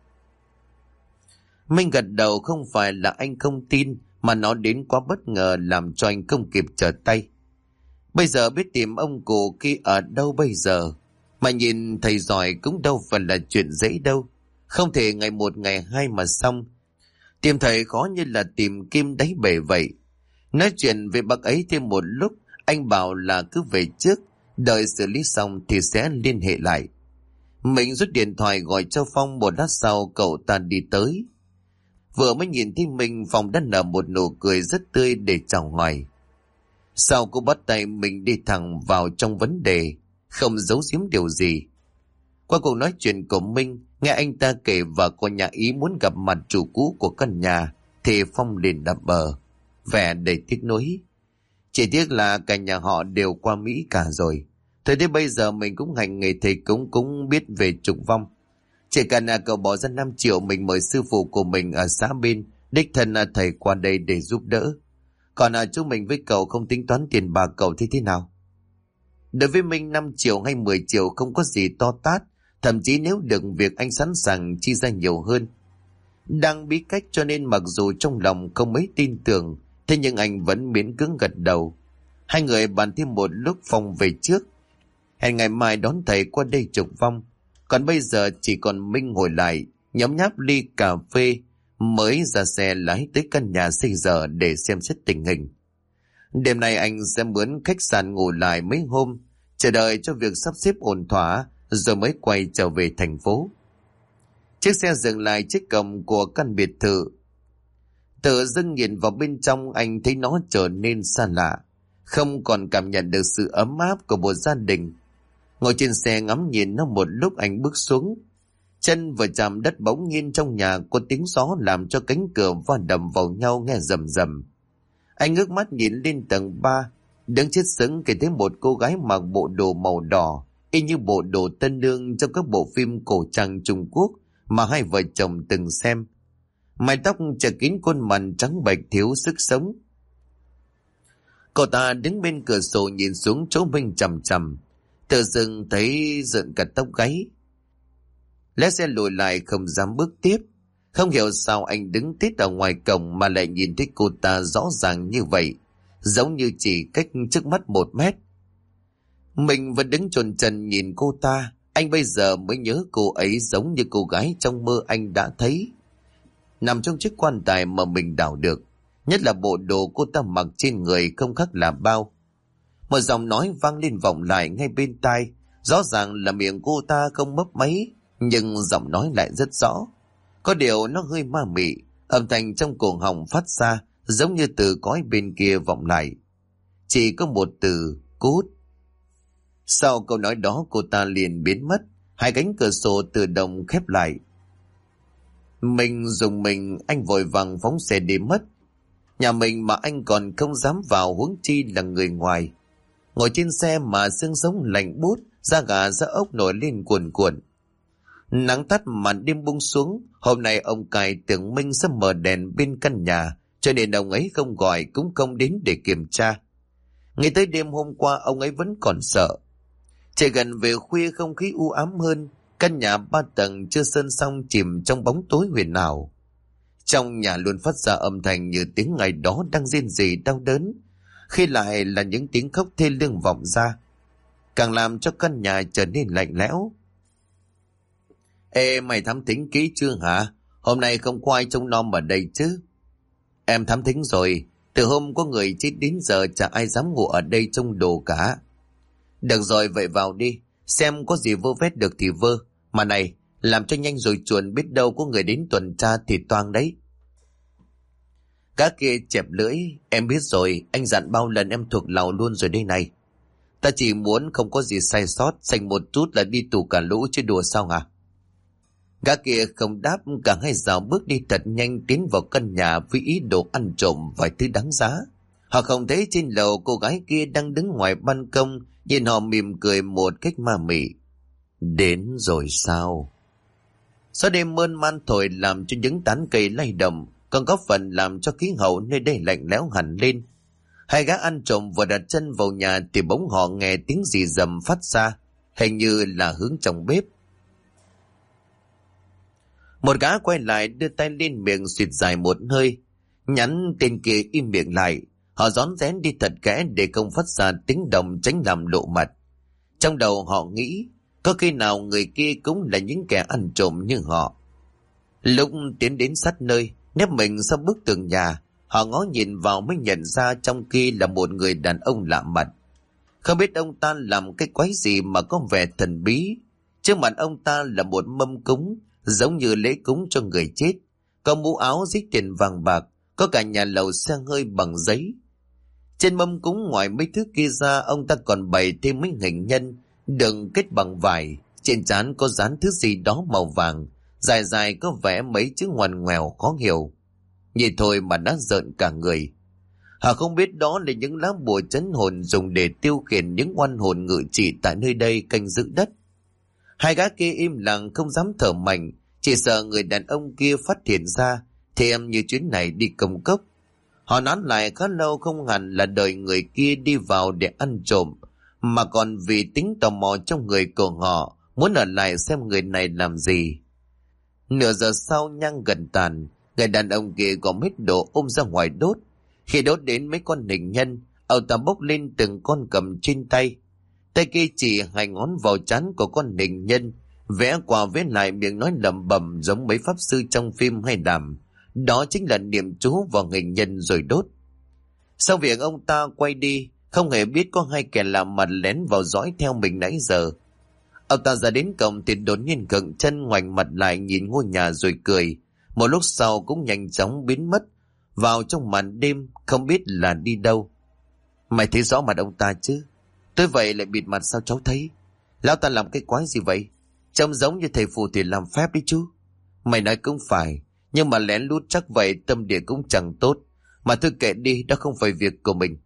Minh gật đầu, không phải là anh không tin, mà nó đến quá bất ngờ làm cho anh không kịp trở tay. Bây giờ biết tìm ông cụ kia ở đâu bây giờ? Mà nhìn thầy giỏi cũng đâu phải là chuyện dễ đâu. Không thể ngày một ngày hai mà xong. Tìm thầy khó như là tìm kim đáy bể vậy. Nói chuyện với bác ấy thêm một lúc, anh bảo là cứ về trước, đợi xử lý xong thì sẽ liên hệ lại. Mình rút điện thoại gọi cho Phong, một lát sau cậu ta đi tới. Vừa mới nhìn thấy mình, Phong đã nở một nụ cười rất tươi để chào hỏi. Sau cô bắt tay mình đi thẳng vào trong vấn đề, không giấu giếm điều gì. Qua cuộc nói chuyện của Minh, nghe anh ta kể và có nhà ý muốn gặp mặt chủ cũ của căn nhà, thì Phong liền đập bờ, vẻ đầy tiếc nuối. Chỉ tiếc là cả nhà họ đều qua Mỹ cả rồi. Thời đến bây giờ mình cũng hành nghề thầy cũng biết về trục vong. Chỉ cần cậu bỏ ra 5 triệu, mình mời sư phụ của mình ở xã bên, đích thân thầy qua đây để giúp đỡ. Còn chúng mình với cậu không tính toán tiền bạc, cậu thấy thế nào? Đối với Minh 5 triệu hay 10 triệu không có gì to tát, thậm chí nếu được việc anh sẵn sàng chi ra nhiều hơn. Đang bí cách cho nên mặc dù trong lòng không mấy tin tưởng, thế nhưng anh vẫn miễn cưỡng gật đầu. Hai người bàn thêm một lúc, Phong về trước, hẹn ngày mai đón thầy qua đây trục vong. Còn bây giờ chỉ còn Minh ngồi lại nhấm nháp ly cà phê, mới ra xe lái tới căn nhà xây giờ để xem xét tình hình. Đêm nay anh sẽ mướn khách sạn ngủ lại mấy hôm, chờ đợi cho việc sắp xếp ổn thỏa rồi mới quay trở về thành phố. Chiếc xe dừng lại trước cổng của căn biệt thự. Tự dưng nhìn vào bên trong, anh thấy nó trở nên xa lạ, không còn cảm nhận được sự ấm áp của một gia đình. Ngồi trên xe ngắm nhìn nó một lúc, anh bước xuống. Chân vừa chạm đất bỗng nhiên trong nhà có tiếng gió làm cho cánh cửa va đập vào nhau nghe rầm rầm. Anh ngước mắt nhìn lên tầng 3, đứng chết sững khi thấy một cô gái mặc bộ đồ màu đỏ, y như bộ đồ tân nương trong các bộ phim cổ trang Trung Quốc mà hai vợ chồng từng xem. Mái tóc che kín khuôn mặt trắng bệch thiếu sức sống. Cô ta đứng bên cửa sổ nhìn xuống chỗ Minh chằm chằm, tự dưng thấy rợn cả tóc gáy. Lái xe lùi lại không dám bước tiếp. Không hiểu sao anh đứng tít ở ngoài cổng mà lại nhìn thấy cô ta rõ ràng như vậy, giống như chỉ cách trước mắt 1 mét. Mình vẫn đứng chồn chần nhìn cô ta. Anh bây giờ mới nhớ cô ấy giống như cô gái trong mơ anh đã thấy, nằm trong chiếc quan tài mà mình đào được. Nhất là bộ đồ cô ta mặc trên người không khác là bao. Một giọng nói vang lên vọng lại ngay bên tai. Rõ ràng là miệng cô ta không mấp máy, nhưng giọng nói lại rất rõ. Có điều nó hơi ma mị, âm thanh trong cổ họng phát ra giống như từ cõi bên kia vọng lại. Chỉ có một từ: cút. Sau câu nói đó cô ta liền biến mất. Hai cánh cửa sổ tự động khép lại. Mình dùng mình, anh vội vàng phóng xe đi mất. Nhà mình mà anh còn không dám vào, huống chi là người ngoài. Ngồi trên xe mà xương sống lạnh buốt, da gà da ốc nổi lên cuồn cuộn. Nắng tắt màn đêm buông xuống. Hôm nay ông Cài tưởng Minh sẽ mở đèn bên căn nhà, cho nên ông ấy không gọi cũng không đến để kiểm tra. Ngay tới đêm hôm qua ông ấy vẫn còn sợ. Trời gần về khuya, không khí u ám hơn. Căn nhà 3 tầng chưa sơn xong chìm trong bóng tối huyền ảo. Trong nhà luôn phát ra âm thanh như tiếng ngày đó đang rên rỉ đau đớn, khi lại là những tiếng khóc thê lương vọng ra, càng làm cho căn nhà trở nên lạnh lẽo. Ê, mày thám thính kỹ chưa hả? Hôm nay không có ai trông nom ở đây chứ? Em thám thính rồi. Từ hôm có người chết đến giờ chả ai dám ngủ ở đây trông đồ cả. Được rồi, vậy vào đi, xem có gì vơ vét được thì vơ. Mà này, làm cho nhanh rồi chuồn, biết đâu có người đến tuần tra thì toang đấy. Cá kia chẹp lưỡi. Em biết rồi, anh dặn bao lần em thuộc lòng luôn rồi đây này. Ta chỉ muốn không có gì sai sót, sành một chút là đi tù cả lũ chứ đùa sao hả? Gã kia không đáp, cả hai rào bước đi thật nhanh tiến vào căn nhà với ý đồ ăn trộm vài thứ đáng giá. Họ không thấy trên lầu cô gái kia đang đứng ngoài ban công, nhìn họ mỉm cười một cách ma mị. Đến rồi sao? Gió đêm mơn man thổi làm cho những tán cây lay động, còn có phần làm cho khí hậu nơi đây lạnh lẽo hẳn lên. Hai gã ăn trộm vừa đặt chân vào nhà thì bỗng họ nghe tiếng rì rầm phát ra, hình như là hướng trong bếp. Một gã quay lại đưa tay lên miệng xịt dài một hơi, nhắn tên kia im miệng lại. Họ rón rén đi thật kẽ để không phát ra tiếng động tránh làm lộ mặt. Trong đầu họ nghĩ có khi nào người kia cũng là những kẻ ăn trộm như họ. Lúc tiến đến sát nơi, nép mình sau bức tường nhà, họ ngó nhìn vào mới nhận ra trong kia là một người đàn ông lạ mặt. Không biết ông ta làm cái quái gì mà có vẻ thần bí. Trước mặt ông ta là một mâm cúng, giống như lễ cúng cho người chết. Có mũ áo dít tiền vàng bạc, có cả nhà lầu xe hơi bằng giấy. Trên mâm cúng ngoài mấy thứ kia ra, ông ta còn bày thêm mấy hình nhân đựng kết bằng vải. Trên trán có dán thứ gì đó màu vàng, dài dài có vẽ mấy chữ ngoằn ngoèo khó hiểu. Nhìn thôi mà đã rợn cả người. Họ không biết đó là những lá bùa trấn hồn dùng để tiêu khiển những oan hồn ngự trị tại nơi đây canh giữ đất. Hai gã kia im lặng không dám thở mạnh, chỉ sợ người đàn ông kia phát hiện ra thì em như chuyến này đi công cốc. Họ nán lại khá lâu, không hẳn là đợi người kia đi vào để ăn trộm, mà còn vì tính tò mò trong người của họ, muốn ở lại xem người này làm gì. Nửa giờ sau nhang gần tàn, người đàn ông kia có hết đồ ôm ra ngoài đốt. Khi đốt đến mấy con hình nhân, ông ta bốc lên từng con cầm trên tay. Tay kia chỉ hai ngón vào trán của con hình nhân, vẽ qua vẽ lại, miệng nói lẩm bẩm giống mấy pháp sư trong phim hay đàm. Đó chính là niệm chú vào hình nhân rồi đốt. Sau việc ông ta quay đi, không hề biết có hai kẻ lạ mặt lén vào dõi theo mình nãy giờ. Ông ta ra đến cổng thì đột nhiên cận chân ngoảnh mặt lại nhìn ngôi nhà rồi cười. Một lúc sau cũng nhanh chóng biến mất vào trong màn đêm, không biết là đi đâu. Mày thấy rõ mặt ông ta chứ? Tôi vậy lại bịt mặt sao cháu thấy? Lão ta làm cái quái gì vậy? Trông giống như thầy phù thủy làm phép đấy chú. Mày nói cũng phải, nhưng mà lén lút chắc vậy tâm địa cũng chẳng tốt. Mà thôi kệ đi, đó không phải việc của mình.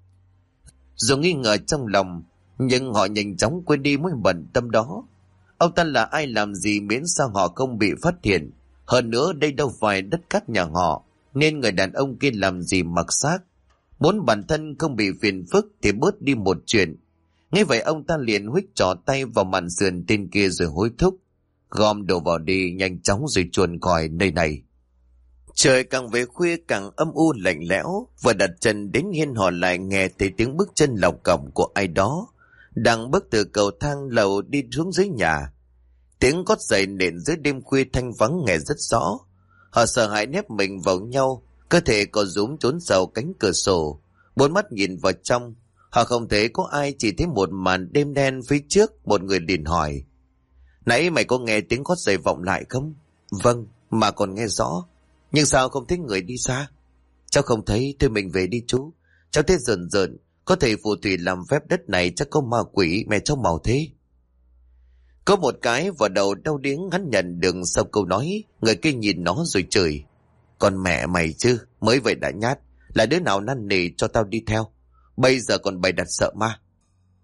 Dù nghi ngờ trong lòng, nhưng họ nhanh chóng quên đi mối bận tâm đó. Ông ta là ai làm gì miễn sao họ không bị phát hiện. Hơn nữa đây đâu phải đất cát nhà họ, nên người đàn ông kia làm gì mặc xác. Muốn bản thân không bị phiền phức thì bớt đi một chuyện. Nghe vậy ông ta liền huých trỏ tay vào màn sườn tên kia rồi hối thúc. Gom đồ vào đi nhanh chóng rồi chuồn khỏi nơi này. Trời càng về khuya càng âm u lạnh lẽo. Vừa đặt chân đến hiên họ lại nghe thấy tiếng bước chân lọc cọc của ai đó đang bước từ cầu thang lầu đi xuống dưới nhà. Tiếng gót giày nện dưới đêm khuya thanh vắng nghe rất rõ. Họ sợ hãi nép mình vào nhau, cơ thể có rúm trốn sau cánh cửa sổ, bốn mắt nhìn vào trong. Họ không thấy có ai, chỉ thấy một màn đêm đen phía trước. Một người liền hỏi: Nãy mày có nghe tiếng gót giày vọng lại không? Vâng, mà còn nghe rõ. Nhưng sao không thấy người đi xa? Cháu không thấy, thôi mình về đi chú. Cháu thấy rợn rợn, có thể phù thủy làm phép đất này chắc có ma quỷ, mẹ cháu màu thế. Có một cái vào đầu đau điếng hắn nhận được sau câu nói. Người kia nhìn nó rồi chửi: Còn mẹ mày chứ, mới vậy đã nhát, là đứa nào năn nỉ cho tao đi theo, bây giờ còn bày đặt sợ ma.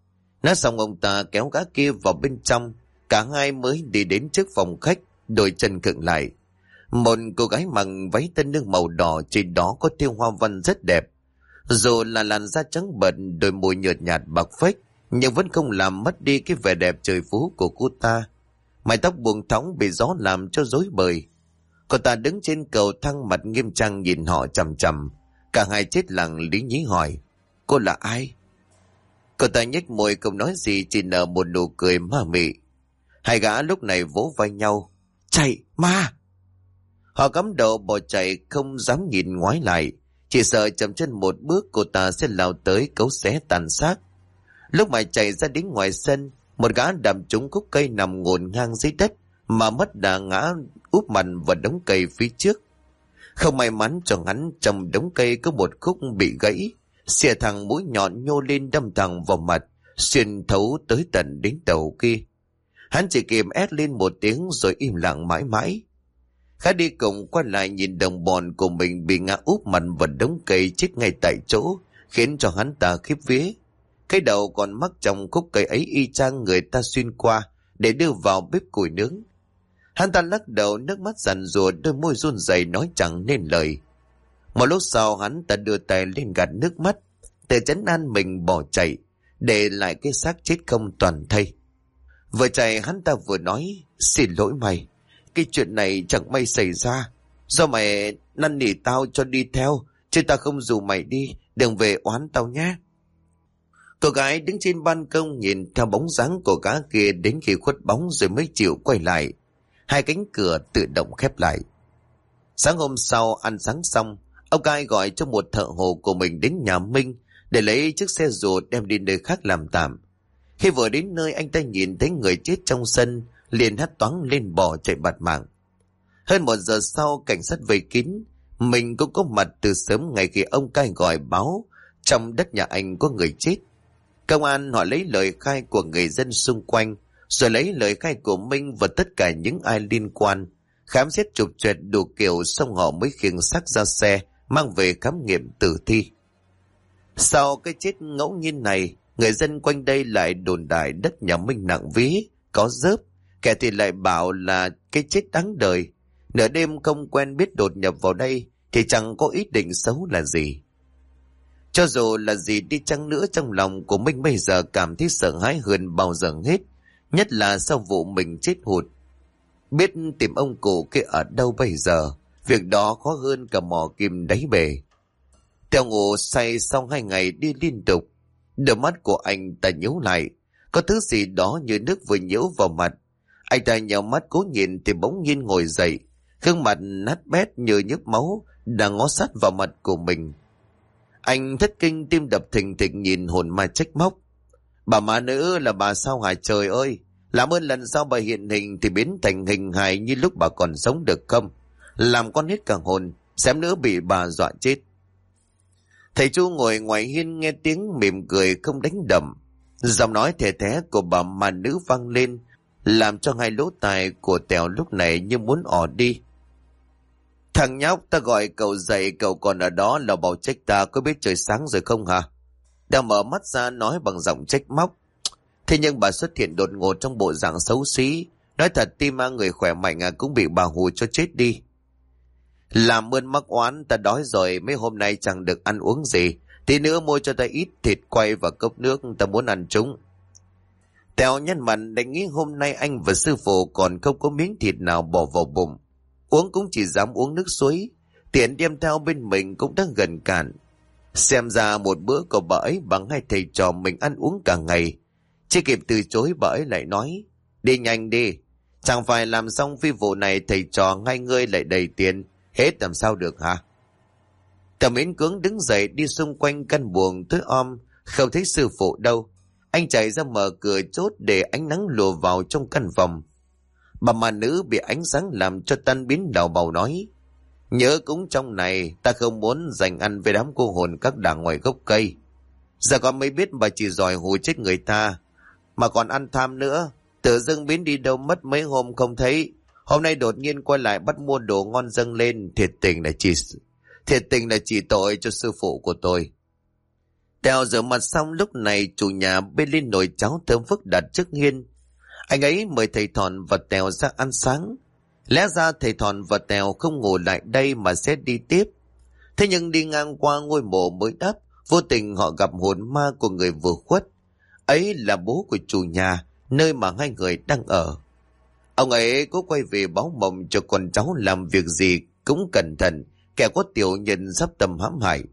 Nói xong ông ta kéo gã kia vào bên trong. Cả hai mới đi đến trước phòng khách, đôi chân khựng lại. Một cô gái mặc váy tân nương màu đỏ, trên đó có thêu hoa văn rất đẹp. Dù là làn da trắng bệch, đôi môi nhợt nhạt bạc phách, nhưng vẫn không làm mất đi cái vẻ đẹp trời phú của cô ta. Mái tóc buông thõng bị gió làm cho rối bời. Cô ta đứng trên cầu thang, mặt nghiêm trang nhìn họ chằm chằm. Cả hai chết lặng lý nhí hỏi: cô là ai? Cô ta nhếch môi không nói gì, chỉ nở một nụ cười ma mị. Hai gã lúc này vỗ vai nhau: chạy, ma! Họ cắm đầu bỏ chạy, không dám nhìn ngoái lại, chỉ sợ chậm chân một bước cô ta sẽ lao tới cấu xé tàn xác. Lúc mà chạy ra đến ngoài sân, một gã đạp trúng khúc cây nằm ngổn ngang dưới đất, mà mất đà ngã úp mặt vào đống cây phía trước. Không may mắn cho hắn, trong đống cây có một khúc bị gãy, xìa thẳng mũi nhọn nhô lên đâm thẳng vào mặt, xuyên thấu tới tận đến đầu kia. Hắn chỉ kịp ét lên một tiếng rồi im lặng mãi mãi. Khá đi cùng quay lại nhìn đồng bọn của mình bị ngã úp mặt vào đống cây chết ngay tại chỗ, khiến cho hắn ta khiếp vía. Cái đầu còn mắc trong khúc cây ấy y chang người ta xuyên qua để đưa vào bếp củi nướng. Hắn ta lắc đầu, nước mắt giàn rùa, đôi môi run rẩy nói chẳng nên lời. Một lúc sau hắn ta đưa tay lên gạt nước mắt, để trấn an mình bỏ chạy, để lại cái xác chết không toàn thây. Vừa chạy hắn ta vừa nói: xin lỗi mày, cái chuyện này chẳng may xảy ra, do mày năn nỉ tao cho đi theo, chứ tao không rủ mày đi, đừng về oán tao nhé. Cô gái đứng trên ban công nhìn theo bóng dáng của gã kia đến khi khuất bóng rồi mới chịu quay lại. Hai cánh cửa tự động khép lại. Sáng hôm sau ăn sáng xong, ông Cai gọi cho một thợ hồ của mình đến nhà Minh để lấy chiếc xe rùa đem đi nơi khác làm tạm. Khi vừa đến nơi, anh ta nhìn thấy người chết trong sân, liền hét toáng lên bỏ chạy bạt mạng. Hơn 1 giờ sau, cảnh sát vây kín. Mình cũng có mặt từ sớm ngay khi ông Cai gọi báo trong đất nhà anh có người chết. Công an họ lấy lời khai của người dân xung quanh, rồi lấy lời khai của Minh và tất cả những ai liên quan, khám xét trục trệt đủ kiểu, xong họ mới khiêng xác ra xe mang về khám nghiệm tử thi. Sau cái chết ngẫu nhiên này, người dân quanh đây lại đồn đại đất nhà Minh nặng ví, có rớp, kẻ thì lại bảo là cái chết đáng đời. Nửa đêm không quen biết đột nhập vào đây thì chẳng có ý định xấu là gì. Cho dù là gì đi chăng nữa, trong lòng của Minh bây giờ cảm thấy sợ hãi hơn bao giờ hết, nhất là sau vụ mình chết hụt. Biết tìm ông cụ kia ở đâu bây giờ, việc đó khó hơn cả mò kim đáy bể. Theo ngủ say sau 2 ngày đi liên tục, đôi mắt của anh ta nhíu lại, có thứ gì đó như nước vừa nhiễu vào mặt. Anh ta nhào mắt cố nhìn thì bỗng nhiên ngồi dậy, gương mặt nát bét như nhức máu đang ngó sát vào mặt của mình. Anh thất kinh, tim đập thình thịch nhìn hồn ma trách móc: bà má nữ là bà sao hả trời ơi, làm ơn lần sau bà hiện hình thì biến thành hình hài như lúc bà còn sống được không? Làm con hết cả hồn, xém nữa bị bà dọa chết. Thầy Chu ngồi ngoài hiên nghe tiếng mỉm cười không đánh đập. Giọng nói thè thé của bà mà nữ vang lên, làm cho hai lỗ tai của Tèo lúc này như muốn ỏ đi. Thằng nhóc, ta gọi cậu dậy, cậu còn ở đó là bảo trách ta, có biết trời sáng rồi không hả? Tèo mở mắt ra nói bằng giọng trách móc: thế nhưng bà xuất hiện đột ngột trong bộ dạng xấu xí, nói thật tim người khỏe mạnh cũng bị bà hù cho chết đi. Làm ơn mắc oán, ta đói rồi, mấy hôm nay chẳng được ăn uống gì, tí nữa mua cho ta ít thịt quay và cốc nước, ta muốn ăn chúng. Tèo nhăn mặt đánh nghĩ hôm nay anh và sư phụ còn không có miếng thịt nào bỏ vào bụng, uống cũng chỉ dám uống nước suối, tiền đem theo bên mình cũng đang gần cạn. Xem ra một bữa của bà ấy bằng hai thầy trò mình ăn uống cả ngày. Chưa kịp từ chối, bà ấy lại nói: đi nhanh đi, chẳng phải làm xong phi vụ này thầy trò ngay ngươi lại đầy tiền, hết làm sao được hả? Tèo miễn cưỡng đứng dậy đi xung quanh căn buồng tối om, không thấy sư phụ đâu. Anh chạy ra mở cửa chốt để ánh nắng lùa vào trong căn phòng. Bà mà nữ bị ánh sáng làm cho tan biến đào bầu nói: nhớ cũng trong này, ta không muốn dành ăn với đám cô hồn các đảng ngoài gốc cây. Giờ con mới biết bà chỉ giỏi hù chết người ta, mà còn ăn tham nữa. Tự dưng biến đi đâu mất mấy hôm không thấy, hôm nay đột nhiên quay lại bắt mua đồ ngon dâng lên, thiệt tình là chỉ tội cho sư phụ của tôi. Tèo rửa mặt xong lúc này chủ nhà bê lên nồi cháo thơm phức đặt trước hiên. Anh ấy mời thầy Thòn và Tèo ra ăn sáng. Lẽ ra thầy Thòn và Tèo không ngủ lại đây mà sẽ đi tiếp. Thế nhưng đi ngang qua ngôi mộ mới đắp, vô tình họ gặp hồn ma của người vừa khuất. Ấy là bố của chủ nhà, nơi mà hai người đang ở. Ông ấy có quay về báo mộng cho con cháu làm việc gì cũng cẩn thận, kẻ có tiểu nhân sắp tầm hãm hại.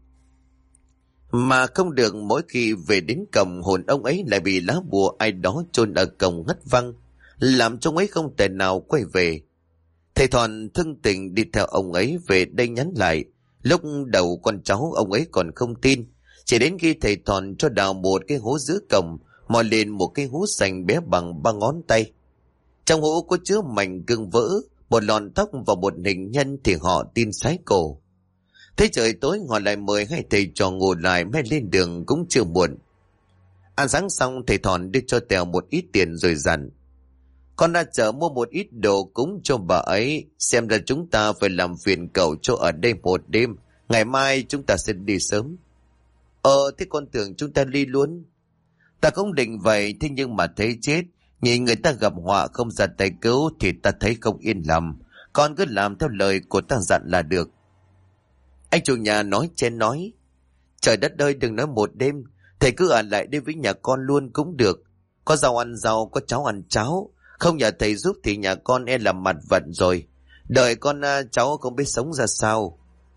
Mà không được, mỗi khi về đến cổng, hồn ông ấy lại bị lá bùa ai đó chôn ở cổng ngất văng, làm cho ông ấy không thể nào quay về. Thầy Thòn thương tình đi theo ông ấy về đây nhắn lại. Lúc đầu con cháu ông ấy còn không tin, chỉ đến khi thầy Thòn cho đào một cái hố giữa cổng, mò lên một cái hố sành bé bằng 3 ngón tay. Trong hố có chứa mảnh gương vỡ, một lọn tóc và một hình nhân, thì họ tin sái cổ. Thế trời tối họ lại mời hai thầy trò ngồi lại mới lên đường, cũng chưa muộn. Ăn sáng xong, thầy Thòn đưa cho Tèo một ít tiền rồi dặn: con ra chợ mua một ít đồ cúng cho bà ấy, xem ra chúng ta phải làm phiền cậu cho ở đây một đêm, ngày mai chúng ta sẽ đi sớm. Thế con tưởng chúng ta đi luôn. Ta cũng định vậy, thế nhưng mà thấy chết, nhìn người ta gặp họa không ra tay cứu thì ta thấy không yên lòng. Con cứ làm theo lời của ta dặn là được. Anh chủ nhà nói chen nói: trời đất ơi, đừng nói một đêm, thầy cứ ở lại đây với nhà con luôn cũng được. Có rau ăn rau, có cháo ăn cháo. Không nhờ thầy giúp thì nhà con là mặt vận rồi. Đợi con cháu không biết sống ra sao.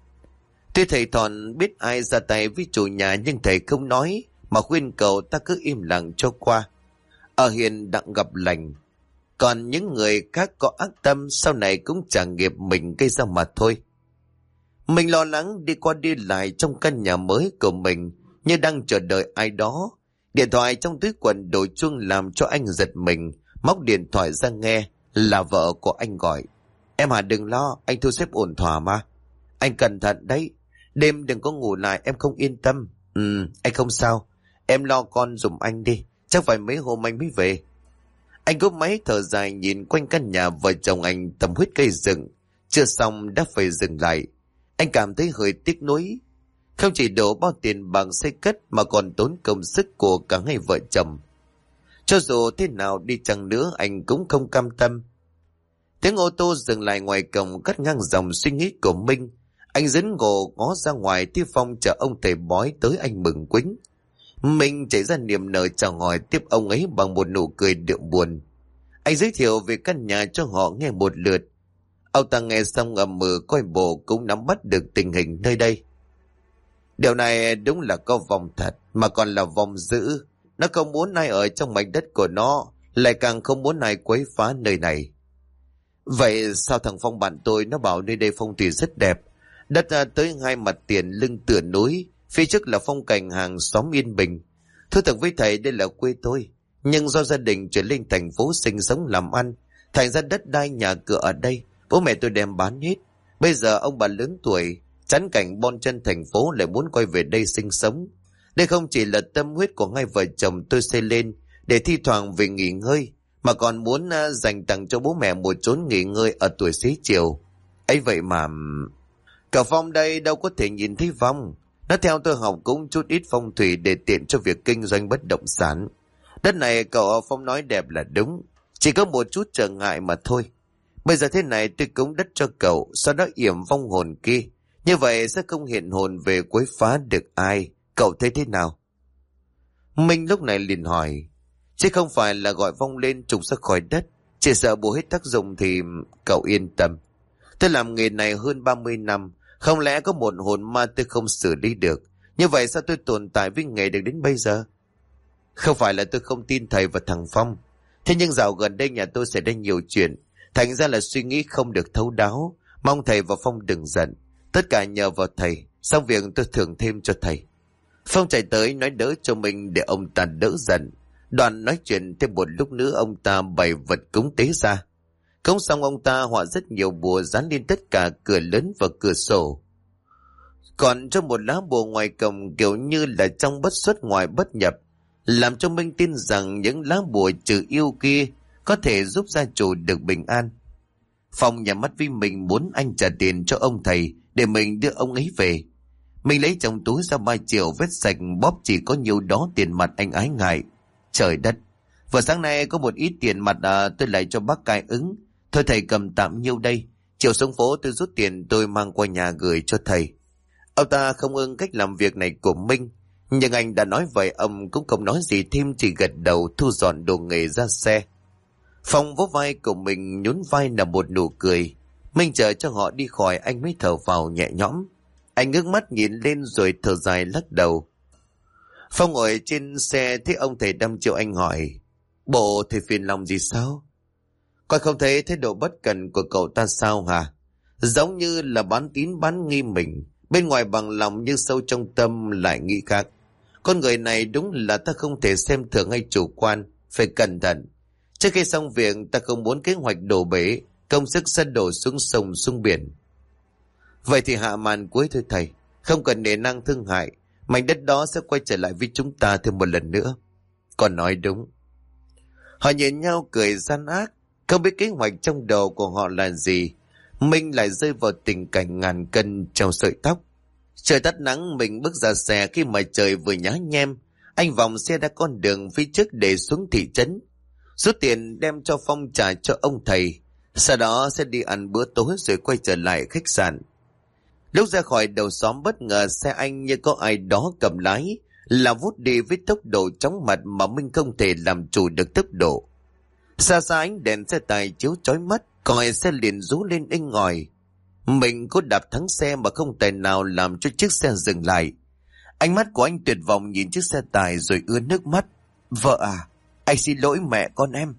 Tuy thầy Thòn biết ai ra tay với chủ nhà, nhưng thầy không nói, mà khuyên cậu ta cứ im lặng cho qua. Ở hiền đặng gặp lành. Còn những người khác có ác tâm, sau này cũng trả nghiệp mình gây ra mà thôi. Mình lo lắng đi qua đi lại trong căn nhà mới của mình, như đang chờ đợi ai đó. Điện thoại trong túi quần đổ chuông làm cho anh giật mình, móc điện thoại ra nghe, là vợ của anh gọi. Em Hà đừng lo, anh thu xếp ổn thỏa mà. Anh cẩn thận đấy, đêm đừng có ngủ lại, em không yên tâm. Anh không sao, em lo con giùm anh đi, chắc phải mấy hôm anh mới về. Anh cúp máy thở dài nhìn quanh căn nhà vợ chồng anh tầm huyết cây rừng. Chưa xong đã phải dừng lại. Anh cảm thấy hơi tiếc nuối. Không chỉ đổ bao tiền bằng xây cất mà còn tốn công sức của cả hai vợ chồng. Cho dù thế nào đi chăng nữa anh cũng không cam tâm. Tiếng ô tô dừng lại ngoài cổng cắt ngang dòng suy nghĩ của Minh. Anh dấn ngộ ngó ra ngoài, Thi Phong chờ ông thầy bói tới, anh mừng quính. Minh chạy ra niềm nở chào hỏi tiếp ông ấy bằng một nụ cười đượm buồn. Anh giới thiệu về căn nhà cho họ nghe một lượt. Ông ta nghe xong ầm ừ, coi bộ cũng nắm bắt được tình hình nơi đây. Điều này đúng là có vong thật, mà còn là vong dữ. Nó không muốn ai ở trong mảnh đất của nó, lại càng không muốn ai quấy phá nơi này. Vậy sao thằng Phong bạn tôi nó bảo nơi đây phong thủy rất đẹp, đất tới 2 mặt tiền lưng tựa núi, phía trước là phong cảnh hàng xóm yên bình. Thưa thật với thầy, đây là quê tôi, nhưng do gia đình chuyển lên thành phố sinh sống làm ăn, thành ra đất đai nhà cửa ở đây bố mẹ tôi đem bán hết. Bây giờ ông bà lớn tuổi, chán cảnh bon chân thành phố, lại muốn quay về đây sinh sống. Đây không chỉ là tâm huyết của hai vợ chồng tôi xây lên để thi thoảng về nghỉ ngơi, mà còn muốn dành tặng cho bố mẹ một chốn nghỉ ngơi ở tuổi xế chiều. Ấy vậy mà cả Phong đây đâu có thể nhìn thấy Phong. Nó theo tôi học cũng chút ít phong thủy để tiện cho việc kinh doanh bất động sản. Đất này cậu Phong nói đẹp là đúng, chỉ có một chút trở ngại mà thôi. Bây giờ thế này tôi cúng đất cho cậu, sau đó yểm vong hồn kia, như vậy sẽ không hiện hồn về quấy phá được ai. Cậu thấy thế nào? Minh lúc này liền hỏi: chứ không phải là gọi vong lên trục ra khỏi đất, chỉ sợ bùa hết tác dụng thì... Cậu yên tâm, tôi làm nghề này hơn 30 năm, không lẽ có một hồn ma tôi không xử lý được? Như vậy sao tôi tồn tại với nghề được đến bây giờ? Không phải là tôi không tin thầy và thằng Phong, thế nhưng dạo gần đây nhà tôi xảy ra nhiều chuyện, thành ra là suy nghĩ không được thấu đáo. Mong thầy và Phong đừng giận, tất cả nhờ vào thầy, xong việc tôi thưởng thêm cho thầy. Phong chạy tới nói đỡ cho mình để ông ta đỡ giận. Đoàn nói chuyện thêm một lúc nữa, ông ta bày vật cúng tế ra. Cúng xong ông ta họa rất nhiều bùa dán lên tất cả cửa lớn và cửa sổ. Còn trong một lá bùa ngoài cổng kiểu như là trong bất xuất ngoài bất nhập, làm cho Minh tin rằng những lá bùa trừ yêu kia có thể giúp gia chủ được bình an. Phong nhắm mắt với mình muốn anh trả tiền cho ông thầy để mình đưa ông ấy về. Mình lấy trong túi ra 3 triệu vết sạch bóp chỉ có nhiêu đó tiền mặt anh ái ngại. Trời đất, vừa sáng nay có một ít tiền mặt tôi lại cho bác cai ứng. Thôi thầy cầm tạm nhiêu đây. Chiều xuống phố tôi rút tiền tôi mang qua nhà gửi cho thầy. Ông ta không ưng cách làm việc này của Minh. Nhưng anh đã nói vậy ông cũng không nói gì thêm, chỉ gật đầu thu dọn đồ nghề ra xe. Phong vỗ vai của mình nhún vai là một nụ cười. Minh chờ cho họ đi khỏi anh mới thở vào nhẹ nhõm. Anh ngước mắt nhìn lên rồi thở dài lắc đầu. Phong ngồi trên xe thấy ông thầy đăm chiêu anh hỏi. Bộ thầy phiền lòng gì sao? Con không thấy thái độ bất cần của cậu ta sao hả? Giống như là bán tín bán nghi mình. Bên ngoài bằng lòng nhưng sâu trong tâm lại nghĩ khác. Con người này đúng là ta không thể xem thường hay chủ quan. Phải cẩn thận. Trước khi xong việc ta không muốn kế hoạch đổ bể, công sức sẽ đổ xuống sông xuống biển. Vậy thì hạ màn cuối thôi thầy. Không cần nể nang thương hại. Mảnh đất đó sẽ quay trở lại với chúng ta thêm một lần nữa. Con nói đúng. Họ nhìn nhau cười gian ác. Không biết kế hoạch trong đầu của họ là gì. Minh lại rơi vào tình cảnh ngàn cân trong sợi tóc. Trời tắt nắng, mình bước ra xe khi mà trời vừa nhá nhem. Anh vòng xe ra con đường phía trước để xuống thị trấn. Rút tiền đem cho Phong trả cho ông thầy. Sau đó sẽ đi ăn bữa tối rồi quay trở lại khách sạn. Lúc ra khỏi đầu xóm bất ngờ xe anh như có ai đó cầm lái, là vút đi với tốc độ chóng mặt mà Minh không thể làm chủ được tốc độ. Xa xa ánh đèn xe tài chiếu chói mắt, còi xe liền rú lên inh ỏi. Mình có đạp thắng xe mà không tài nào làm cho chiếc xe dừng lại. Ánh mắt của anh tuyệt vọng nhìn chiếc xe tài rồi ứa nước mắt. Vợ à, anh xin lỗi mẹ con em.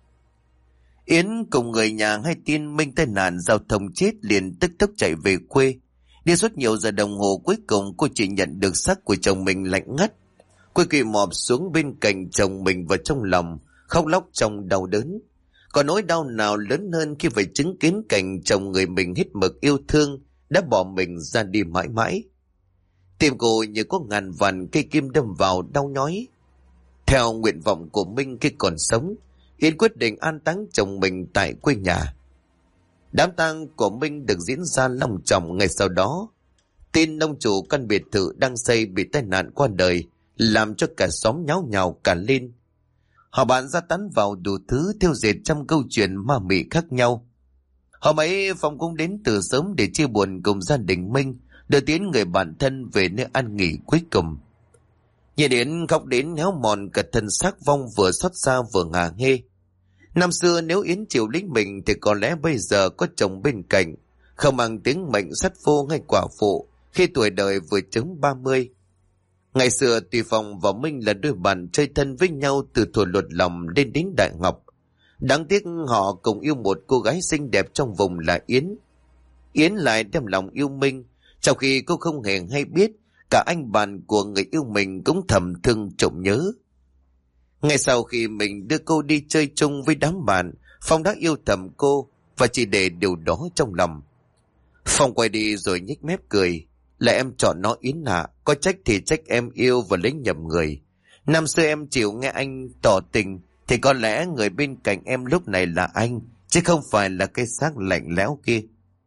Yến cùng người nhà hay tin Minh tai nạn giao thông chết liền tức tốc chạy về quê. Đi suốt nhiều giờ đồng hồ cuối cùng cô chỉ nhận được xác của chồng mình lạnh ngắt. Cô quỳ mọp xuống bên cạnh chồng mình và trong lòng khóc lóc trong đau đớn. Còn nỗi đau nào lớn hơn khi phải chứng kiến cảnh chồng người mình hết mực yêu thương đã bỏ mình ra đi mãi mãi. Tim cô như có ngàn vạn cây kim đâm vào đau nhói. Theo nguyện vọng của Minh khi còn sống, Yến quyết định an táng chồng mình tại quê nhà. Đám tang của Minh được diễn ra long trọng. Ngày sau đó, tin ông chủ căn biệt thự đang xây bị tai nạn qua đời làm cho cả xóm nháo nhào cả lên. Họ bàn ra tán vào đủ thứ theo dệt trăm câu chuyện ma mị khác nhau. Hôm ấy Phong cũng đến từ sớm để chia buồn cùng gia đình Minh, đưa tiến người bạn thân về nơi an nghỉ cuối cùng. Nhìn Yến khóc đến héo mòn cả thân xác, Phong vừa xót xa vừa ngả nghê. Năm xưa nếu Yến chịu lính mình thì có lẽ bây giờ có chồng bên cạnh, không mang tiếng mệnh sắt vô hay quả phụ khi tuổi đời vừa chấm 30. Ngày xưa tuy Phong và Minh là đôi bạn chơi thân với nhau từ thuở luật lòng lên đến đại học. Đáng tiếc họ cùng yêu một cô gái xinh đẹp trong vùng là Yến. Yến lại đem lòng yêu Minh, trong khi cô không hề hay biết cả anh bạn của người yêu mình cũng thầm thương trộm nhớ. Ngay sau khi mình đưa cô đi chơi chung với đám bạn, Phong đã yêu thầm cô và chỉ để điều đó trong lòng. Phong quay đi rồi nhếch mép cười. Là em chọn nó Yến ạ, có trách thì trách em yêu và lấy nhầm người. Năm xưa em chịu nghe anh tỏ tình thì có lẽ người bên cạnh em lúc này là anh, chứ không phải là cái xác lạnh lẽo kia.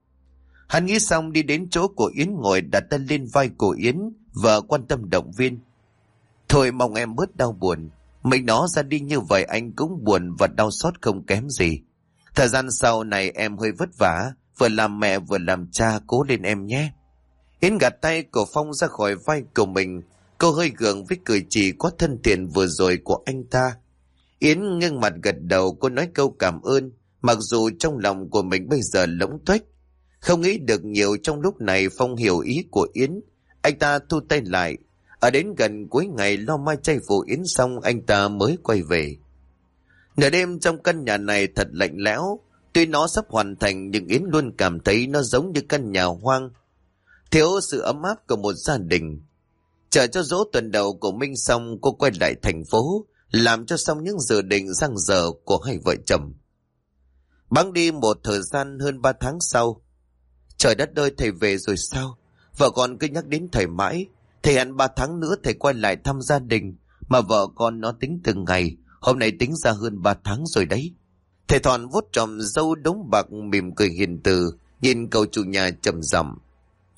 Hắn nghĩ xong đi đến chỗ của Yến ngồi, đặt tay lên vai của Yến và quan tâm động viên. Thôi mong em bớt đau buồn. Mình nó ra đi như vậy anh cũng buồn và đau xót không kém gì. Thời gian sau này em hơi vất vả, vừa làm mẹ vừa làm cha, cố lên em nhé. Yến gạt tay của Phong ra khỏi vai của mình. Cô hơi gượng với cử chỉ quá thân thiện vừa rồi của anh ta. Yến ngưng mặt gật đầu. Cô nói câu cảm ơn, mặc dù trong lòng của mình bây giờ lỗng tuếch. Không nghĩ được nhiều trong lúc này. Phong hiểu ý của Yến. Anh ta thu tay lại. Ở đến gần cuối ngày lo mai chay phụ Yến xong, anh ta mới quay về. Nửa đêm trong căn nhà này thật lạnh lẽo. Tuy nó sắp hoàn thành nhưng Yến luôn cảm thấy nó giống như căn nhà hoang, thiếu sự ấm áp của một gia đình. Chờ cho dỗ tuần đầu của Minh xong, cô quay lại thành phố, làm cho xong những dự định dang dở của hai vợ chồng. Bẵng đi một thời gian hơn 3 tháng sau. Trời đất ơi, thầy về rồi sao? Vợ con cứ nhắc đến thầy mãi. Thầy hẳn 3 tháng nữa thầy quay lại thăm gia đình. Mà vợ con nó tính từng ngày, hôm nay tính ra hơn 3 tháng rồi đấy. Thầy Thòn vuốt tròm râu đống bạc mỉm cười hiền từ, nhìn cậu chủ nhà trầm giọng.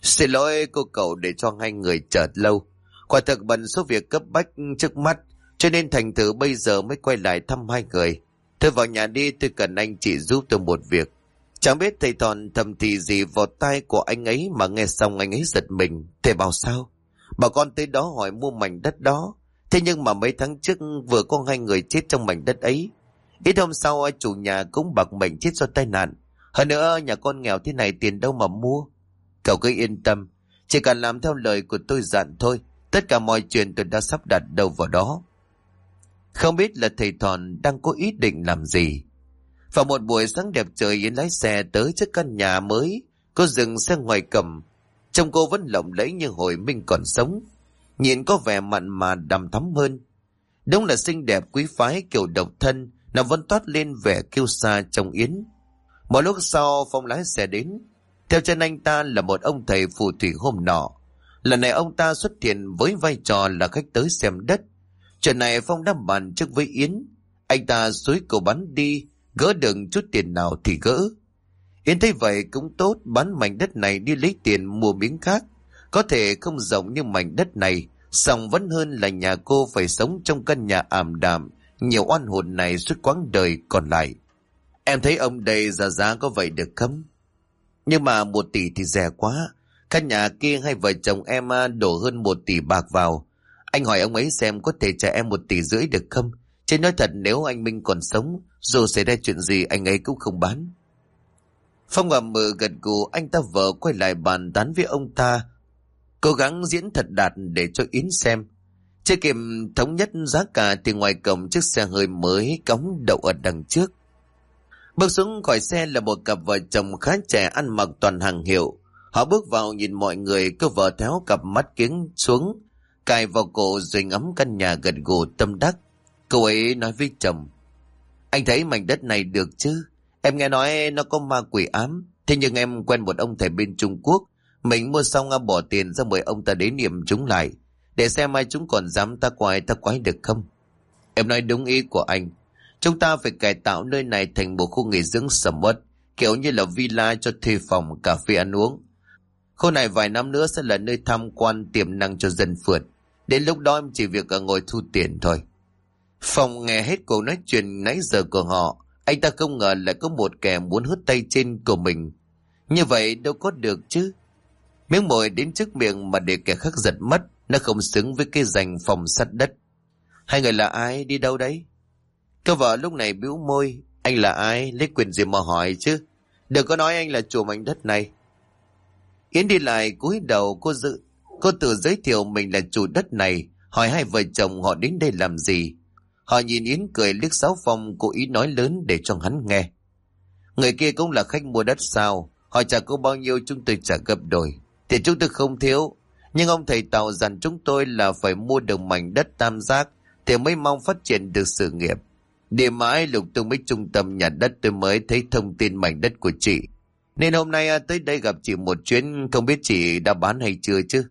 Xin lỗi cô cậu để cho hai người chờ lâu. Quả thực bận số việc cấp bách trước mắt, cho nên thành thử bây giờ mới quay lại thăm hai người. Thôi vào nhà đi, tôi cần anh chị giúp tôi một việc. Chẳng biết thầy Thọn thầm thì gì vào tai của anh ấy mà nghe xong anh ấy giật mình. Thầy bảo sao? Bà con tới đó hỏi mua mảnh đất đó. Thế nhưng mà mấy tháng trước vừa có hai người chết trong mảnh đất ấy. Ít hôm sau chủ nhà cũng bạc mệnh chết do tai nạn. Hơn nữa nhà con nghèo thế này tiền đâu mà mua. Cậu cứ yên tâm, chỉ cần làm theo lời của tôi dặn thôi. Tất cả mọi chuyện tôi đã sắp đặt đâu vào đó. Không biết là thầy Thọn đang có ý định làm gì. Vào một buổi sáng đẹp trời, Yến lái xe tới trước căn nhà mới. Cô dừng xe ngoài cầm. Trông cô vẫn lộng lẫy như hồi mình còn sống. Nhìn có vẻ mặn mà đằm thắm hơn. Đúng là xinh đẹp quý phái kiểu độc thân. Nó vẫn toát lên vẻ kiêu sa trong Yến. Một lúc sau Phong lái xe đến. Theo chân anh ta là một ông thầy phù thủy hôm nọ. Lần này ông ta xuất hiện với vai trò là khách tới xem đất. Chuyện này Phong đã bàn trước với Yến. Anh ta xúi cô bán đi, gỡ được chút tiền nào thì gỡ. Yến thấy vậy cũng tốt, bán mảnh đất này đi lấy tiền mua miếng khác. Có thể không rộng như mảnh đất này, song vẫn hơn là nhà cô phải sống trong căn nhà ảm đạm, nhiều oan hồn này suốt quãng đời còn lại. Em thấy ông đây giá có vậy được không? Nhưng mà 1 tỷ thì rẻ quá. Căn nhà kia hai vợ chồng em đổ hơn 1 tỷ bạc vào. Anh hỏi ông ấy xem có thể trả em 1,5 tỷ được không? Chứ nói thật nếu anh Minh còn sống, dù xảy ra chuyện gì anh ấy cũng không bán. Phong ngậm mờ gật gù, anh ta vợ quay lại bàn tán với ông ta. Cố gắng diễn thật đạt để cho Yến xem. Chưa kịp thống nhất giá cả thì ngoài cổng chiếc xe hơi mới cõng đậu ở đằng trước. Bước xuống khỏi xe là một cặp vợ chồng khá trẻ ăn mặc toàn hàng hiệu. Họ bước vào nhìn mọi người, cô vợ tháo cặp mắt kiếng xuống, cài vào cổ rồi ngắm căn nhà gật gù tâm đắc. Cô ấy nói với chồng: Anh thấy mảnh đất này được chứ? Em nghe nói nó có ma quỷ ám. Thế nhưng em quen một ông thầy bên Trung Quốc. Mình mua xong bỏ tiền ra mời ông ta đến niệm chúng lại, để xem ai chúng còn dám ta quái được không. Em nói đúng ý của anh. Chúng ta phải cải tạo nơi này thành một khu nghỉ dưỡng sầm uất, kiểu như là villa cho thuê phòng, cà phê ăn uống. Khu này vài năm nữa sẽ là nơi tham quan tiềm năng cho dân phượt. Đến lúc đó em chỉ việc ngồi thu tiền thôi. Phong nghe hết cuộc nói chuyện nãy giờ của họ. Anh ta không ngờ lại có một kẻ muốn hớt tay trên của mình. Như vậy đâu có được chứ. Miếng mồi đến trước miệng mà để kẻ khác giật mất, nó không xứng với cái danh phòng sắt đất. Hai người là ai, đi đâu đấy? Cô vợ lúc này bĩu môi. Anh là ai, lấy quyền gì mà hỏi chứ? Đừng có nói anh là chủ mảnh đất này. Yến đi lại cúi đầu, cô tự giới thiệu mình là chủ đất này, hỏi hai vợ chồng họ đến đây làm gì. Họ nhìn Yến cười liếc xáo Phong, cố ý nói lớn để cho hắn nghe. Người kia cũng là khách mua đất sao? Họ trả cô bao nhiêu chúng tôi trả gấp đôi. Thì chúng tôi không thiếu, nhưng ông thầy Tàu dặn chúng tôi là phải mua được mảnh đất tam giác thì mới mong phát triển được sự nghiệp. Đi mãi lục tung mấy trung tâm nhà đất tôi mới thấy thông tin mảnh đất của chị. Nên hôm nay tới đây gặp chị một chuyến, không biết chị đã bán hay chưa chứ?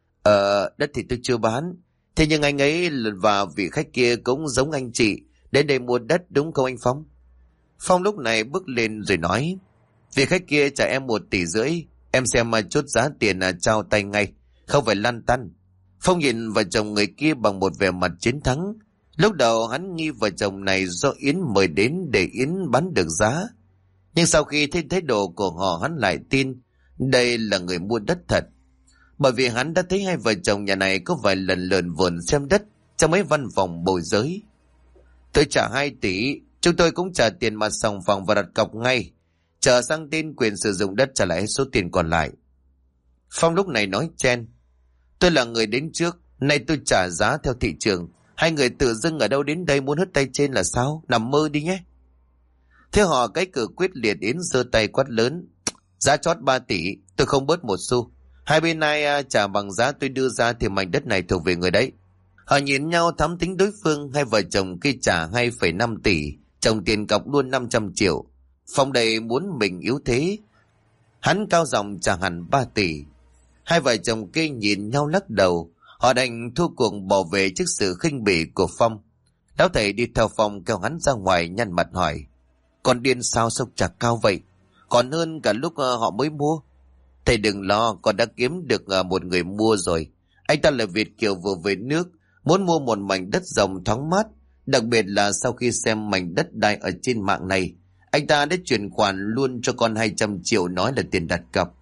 Đất thì tôi chưa bán. Thế nhưng anh ấy và vị khách kia cũng giống anh chị, đến đây mua đất đúng không anh Phong? Phong lúc này bước lên rồi nói: Vị khách kia trả em 1,5 tỷ, em xem mà chốt giá tiền trao tay ngay, không phải lăn tăn. Phong nhìn vợ chồng người kia bằng một vẻ mặt chiến thắng. Lúc đầu hắn nghi vợ chồng này do Yến mời đến để Yến bán được giá. Nhưng sau khi thấy thái độ của họ, hắn lại tin đây là người mua đất thật. Bởi vì hắn đã thấy hai vợ chồng nhà này có vài lần lượn vườn xem đất trong mấy văn phòng môi giới. Tôi trả 2 tỷ, chúng tôi cũng trả tiền mặt sòng phòng và đặt cọc ngay. Chờ sang tên quyền sử dụng đất trả lại số tiền còn lại. Phong lúc này nói chen: Tôi là người đến trước, nay tôi trả giá theo thị trường. Hai người tự dưng ở đâu đến đây muốn hất tay trên là sao? Nằm mơ đi nhé. Thế họ cái cử quyết liệt, Yến giơ tay quát lớn: Giá chót 3 tỷ, tôi không bớt một xu. Hai bên này trả bằng giá tôi đưa ra thì mảnh đất này thuộc về người đấy. Họ nhìn nhau thắm tính đối phương. Hai vợ chồng kia trả 2,5 tỷ, chồng tiền cọc luôn 500 triệu. Phong đây muốn mình yếu thế, hắn cao giọng trả hẳn 3 tỷ. Hai vợ chồng kia nhìn nhau lắc đầu. Họ đành thua cuộc bỏ về trước sự khinh bỉ của Phong. Lão thầy đi theo Phong kéo hắn ra ngoài, nhăn mặt hỏi: Con điên sao trả cao vậy? Còn hơn cả lúc họ mới mua. Thầy đừng lo, con đã kiếm được một người mua rồi. Anh ta là Việt kiều vừa về nước, muốn mua một mảnh đất rộng thoáng mát. Đặc biệt là sau khi xem mảnh đất đai ở trên mạng này, anh ta đã chuyển khoản luôn cho con 200 triệu nói là tiền đặt cọc.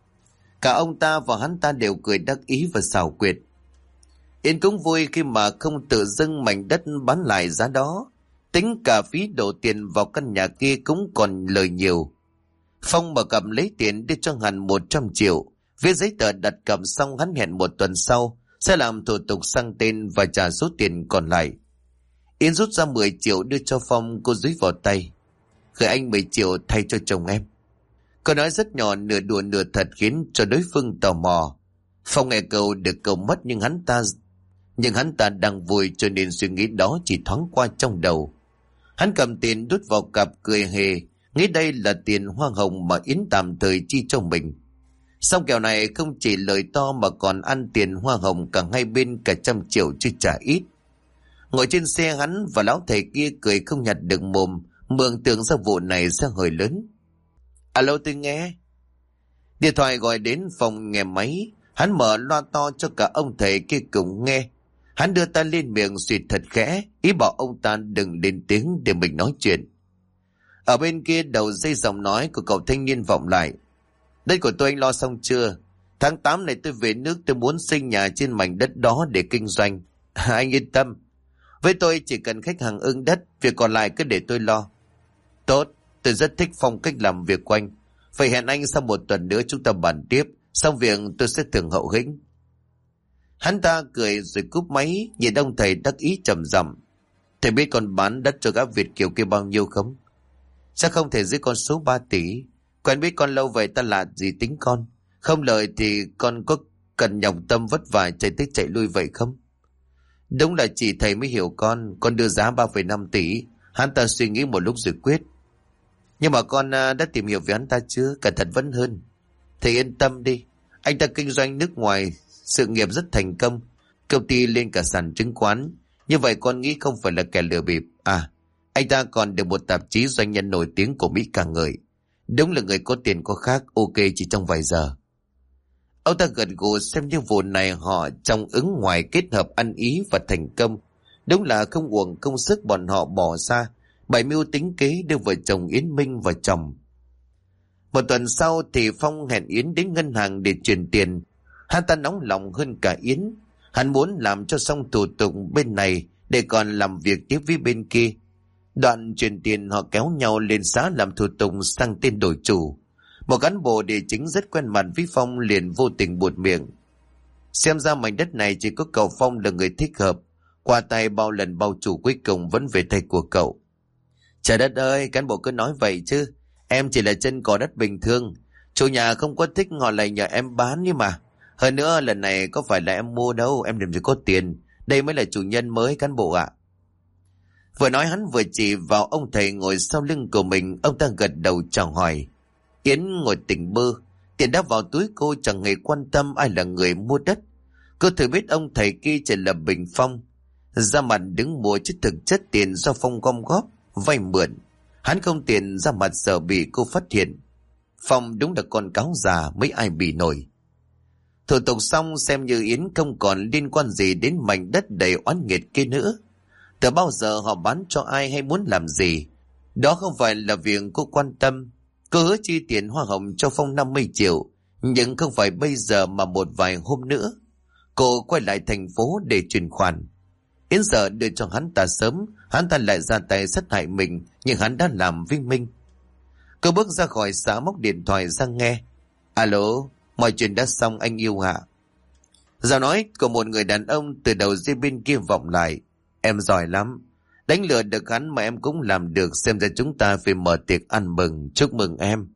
Cả ông ta và hắn ta đều cười đắc ý và xảo quyệt. Yến cũng vui khi mà không tự dưng mảnh đất bán lại giá đó. Tính cả phí đổ tiền vào căn nhà kia cũng còn lời nhiều. Phong mở cặp lấy tiền đưa cho hắn 100 triệu. Viết giấy tờ đặt cọc xong, hắn hẹn một tuần sau sẽ làm thủ tục sang tên và trả số tiền còn lại. Yến rút ra 10 triệu đưa cho Phong, cô dúi vào tay. Gửi anh 10 triệu thay cho chồng em. Câu nói rất nhỏ, nửa đùa nửa thật, khiến cho đối phương tò mò. Phong nghe câu được câu mất, nhưng hắn ta đang vui cho nên suy nghĩ đó chỉ thoáng qua trong đầu. Hắn cầm tiền đút vào cặp cười hề, nghĩ đây là tiền hoa hồng mà Yến tạm thời chi cho mình. Xong kèo này không chỉ lời to mà còn ăn tiền hoa hồng cả hai bên cả 100 triệu chứ chả ít. Ngồi trên xe, hắn và lão thầy kia cười không nhặt được mồm, mường tượng ra vụ này sẽ hơi lớn. Alo, tôi nghe. Điện thoại gọi đến. Phòng nghe máy, hắn mở loa to cho cả ông thầy kia cùng nghe. Hắn đưa tay lên miệng suýt thật khẽ, ý bảo ông ta đừng lên tiếng để mình nói chuyện. Ở bên kia đầu dây giọng nói của cậu thanh niên vọng lại. Đất của tôi anh lo xong chưa? Tháng 8 này tôi về nước, tôi muốn xây nhà trên mảnh đất đó để kinh doanh. Anh yên tâm, với tôi chỉ cần khách hàng ưng đất, việc còn lại cứ để tôi lo. Tốt, tôi rất thích phong cách làm việc của anh. Phải hẹn anh sau một tuần nữa chúng ta bàn tiếp, xong việc tôi sẽ thưởng hậu hĩnh. Hắn ta cười rồi cúp máy, nhìn ông thầy đắc ý trầm giọng. Thầy biết con bán đất cho gã Việt kiều kia bao nhiêu không? Chắc không thể dưới con số 3 tỷ. Quen biết con lâu vậy ta là gì tính con? Không lời thì con có cần nhọc tâm vất vả chạy tới chạy lui vậy không? Đúng là chỉ thầy mới hiểu con đưa giá 3,5 tỷ. Hắn ta suy nghĩ một lúc rồi quyết. Nhưng mà con đã tìm hiểu về hắn ta chưa? Cẩn thận vẫn hơn. Thầy yên tâm đi, anh ta kinh doanh nước ngoài, sự nghiệp rất thành công, công ty lên cả sàn chứng khoán. Như vậy con nghĩ không phải là kẻ lừa bịp. À, anh ta còn được một tạp chí doanh nhân nổi tiếng của Mỹ ca ngợi. Đúng là người có tiền có khác, ok chỉ trong vài giờ. Ông ta gật gù, xem như vụ này họ trong ứng ngoài kết hợp ăn ý và thành công. Đúng là không uổng công sức bọn họ bỏ ra, bày mưu tính kế đưa vợ chồng Yến Minh vào chồng. Một tuần sau thì Phong hẹn Yến đến ngân hàng để chuyển tiền. Hắn ta nóng lòng hơn cả Yến. Hắn muốn làm cho xong thủ tục bên này để còn làm việc tiếp với bên kia. Đoạn chuyển tiền, họ kéo nhau lên xã làm thủ tục sang tên đổi chủ. Một cán bộ địa chính rất quen mặt với Phong liền vô tình buột miệng. Xem ra mảnh đất này chỉ có cậu Phong là người thích hợp. Qua tay bao lần bao chủ cuối cùng vẫn về tay của cậu. Trời đất ơi, cán bộ cứ nói vậy chứ. Em chỉ là chân cỏ đất bình thường. Chủ nhà không có thích họ lại nhờ em bán nhưng mà. Hơn nữa lần này có phải là em mua đâu, em làm gì có tiền. Đây mới là chủ nhân mới cán bộ ạ. Vừa nói hắn vừa chỉ vào ông thầy ngồi sau lưng của mình. Ông ta gật đầu chào hỏi. Yến ngồi tỉnh bơ, tiền đáp vào túi cô, chẳng hề quan tâm ai là người mua đất. Cô thử biết ông thầy kia chỉ là Bình Phong, ra mặt đứng mua chứ thực chất tiền do Phong gom góp vay mượn. Hắn không tiền ra mặt sợ bị cô phát hiện. Phong đúng là con cáo già, mấy ai bị nổi. Thủ tục xong, xem như Yến không còn liên quan gì đến mảnh đất đầy oán nghiệt kia nữa. Từ bao giờ họ bán cho ai hay muốn làm gì, đó không phải là việc cô quan tâm. Cô hứa chi tiền hoa hồng cho Phong 50 triệu, nhưng không phải bây giờ mà một vài hôm nữa. Cô quay lại thành phố để chuyển khoản. Yến giờ đưa cho hắn ta sớm, hắn ta lại ra tay sát hại mình, nhưng hắn đã làm với Minh. Cô bước ra khỏi xã, móc điện thoại ra nghe. Alo, mọi chuyện đã xong anh yêu hả? Giọng nói của một người đàn ông từ đầu dây bên kia vọng lại. Em giỏi lắm. Đánh lừa được hắn mà em cũng làm được, xem ra chúng ta phải mở tiệc ăn mừng, chúc mừng em.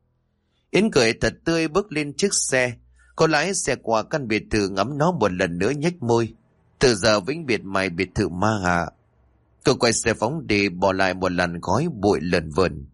Yến cười thật tươi bước lên chiếc xe. Cô lái xe qua căn biệt thự ngắm nó một lần nữa nhếch môi. Từ giờ vĩnh biệt mày biệt thự ma hạ. Cô quay xe phóng đi, bỏ lại một làn khói bụi lờn vờn.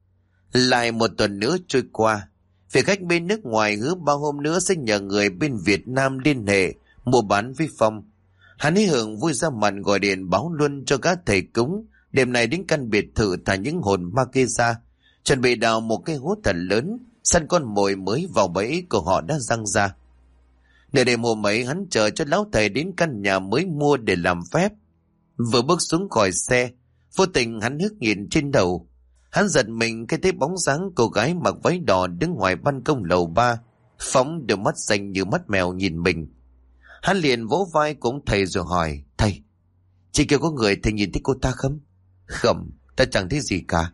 Lại một tuần nữa trôi qua. Vị khách bên nước ngoài hứa bao hôm nữa sẽ nhờ người bên Việt Nam liên hệ mua bán với Phong. Hắn ấy hưởng vui ra mặt gọi điện báo luôn cho các thầy cúng. Đêm nay đến căn biệt thự thả những hồn ma kia ra, chuẩn bị đào một cái hố thật lớn, săn con mồi mới vào bẫy của họ đã răng ra. Để đêm hôm ấy hắn chờ cho lão thầy đến căn nhà mới mua để làm phép. Vừa bước xuống khỏi xe, vô tình hắn hức nhìn trên đầu. Hắn giật mình khi thấy bóng dáng cô gái mặc váy đỏ đứng ngoài ban công lầu 3, phóng đôi mắt xanh như mắt mèo nhìn mình. Hắn liền vỗ vai của ông thầy rồi hỏi: Thầy, chị kêu có người, thầy nhìn thấy cô ta không? Không, ta chẳng thấy gì cả.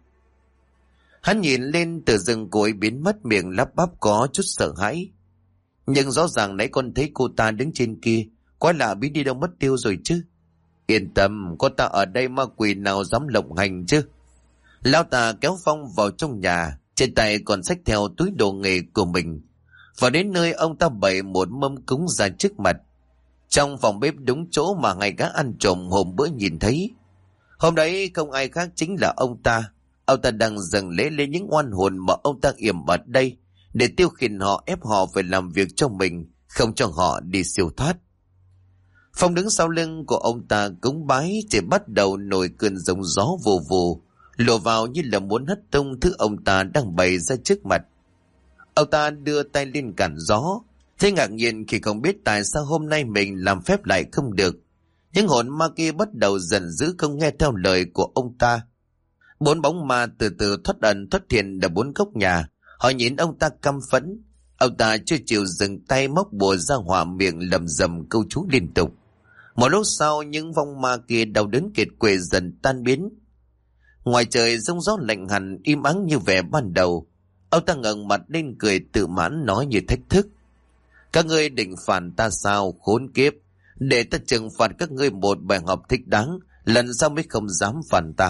Hắn nhìn lên từ rừng cối biến mất, miệng lắp bắp có chút sợ hãi. Nhưng rõ ràng nãy con thấy cô ta đứng trên kia, quái lạ biến đi đâu mất tiêu rồi chứ. Yên tâm, có ta ở đây ma quỷ nào dám lộng hành chứ. Lão ta kéo Phong vào trong nhà, trên tay còn xách theo túi đồ nghề của mình. Và đến nơi ông ta bày một mâm cúng ra trước mặt. Trong phòng bếp đúng chỗ mà ngày gã ăn trộm hôm bữa nhìn thấy. Hôm đấy không ai khác chính là ông ta. Ông ta đang dâng lễ lên những oan hồn mà ông ta yểm ở đây, để tiêu khiển họ, ép họ phải làm việc cho mình, không cho họ đi siêu thoát. Phong đứng sau lưng của ông ta cúng bái, chỉ bắt đầu nổi cơn giông gió vù vù, lùa vào như là muốn hất tung thứ ông ta đang bày ra trước mặt. Ông ta đưa tay lên cản gió, thế ngạc nhiên khi không biết tại sao hôm nay mình làm phép lại không được. Những hồn ma kia bắt đầu giận dữ không nghe theo lời của ông ta. 4 bóng ma từ từ thoát ẩn thoát hiện ở 4 góc nhà. Họ nhìn ông ta căm phẫn. Ông ta chưa chịu dừng tay, móc bùa ra hỏa miệng lầm rầm câu chú liên tục. Một lúc sau những vong ma kia đau đớn kiệt quệ dần tan biến. Ngoài trời giông gió lạnh hẳn, im ắng như vẻ ban đầu. Ông ta ngẩng mặt lên cười tự mãn, nói như thách thức: Các ngươi định phản ta sao, khốn kiếp? Để ta trừng phạt các ngươi một bài học thích đáng, lần sau mới không dám phản ta.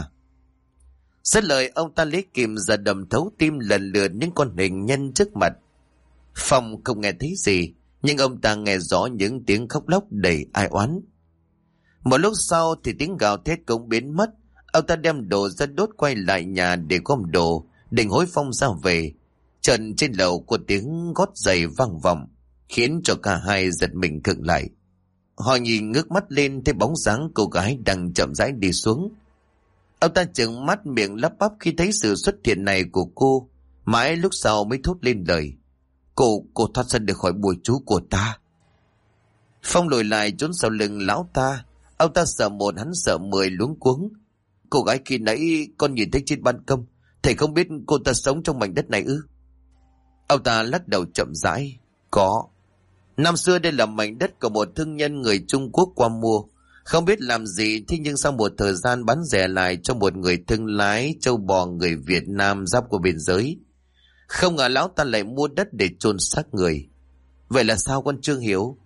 Xét lời, ông ta lấy kìm ra đầm thấu tim lần lượt những con hình nhân trước mặt. Phong không nghe thấy gì, nhưng ông ta nghe rõ những tiếng khóc lóc đầy ai oán. Một lúc sau thì tiếng gào thét cũng biến mất. Ông ta đem đồ ra đốt, quay lại nhà để gom đồ, định hối Phong ra về. Trần trên lầu có tiếng gót giày vang vọng, khiến cho cả hai giật mình khựng lại. Họ nhìn ngước mắt lên thấy bóng dáng cô gái đang chậm rãi đi xuống. Ông ta trừng mắt, miệng lắp bắp khi thấy sự xuất hiện này của cô. Mãi lúc sau mới thốt lên lời: Cô thoát ra được khỏi bùa chú của ta. Phong lùi lại trốn sau lưng lão ta. Ông ta sợ một, hắn sợ 10, luống cuống. Cô gái khi nãy con nhìn thấy trên ban công, thầy không biết cô ta sống trong mảnh đất này ư? Ông ta lắc đầu chậm rãi: Có. Năm xưa đây là mảnh đất của một thương nhân người Trung Quốc qua mua. Không biết làm gì, thế nhưng sau một thời gian bán rẻ lại cho một người thương lái trâu bò người Việt Nam giáp qua biên giới. Không ngờ lão ta lại mua đất để chôn xác người. Vậy là sao con chưa hiểu?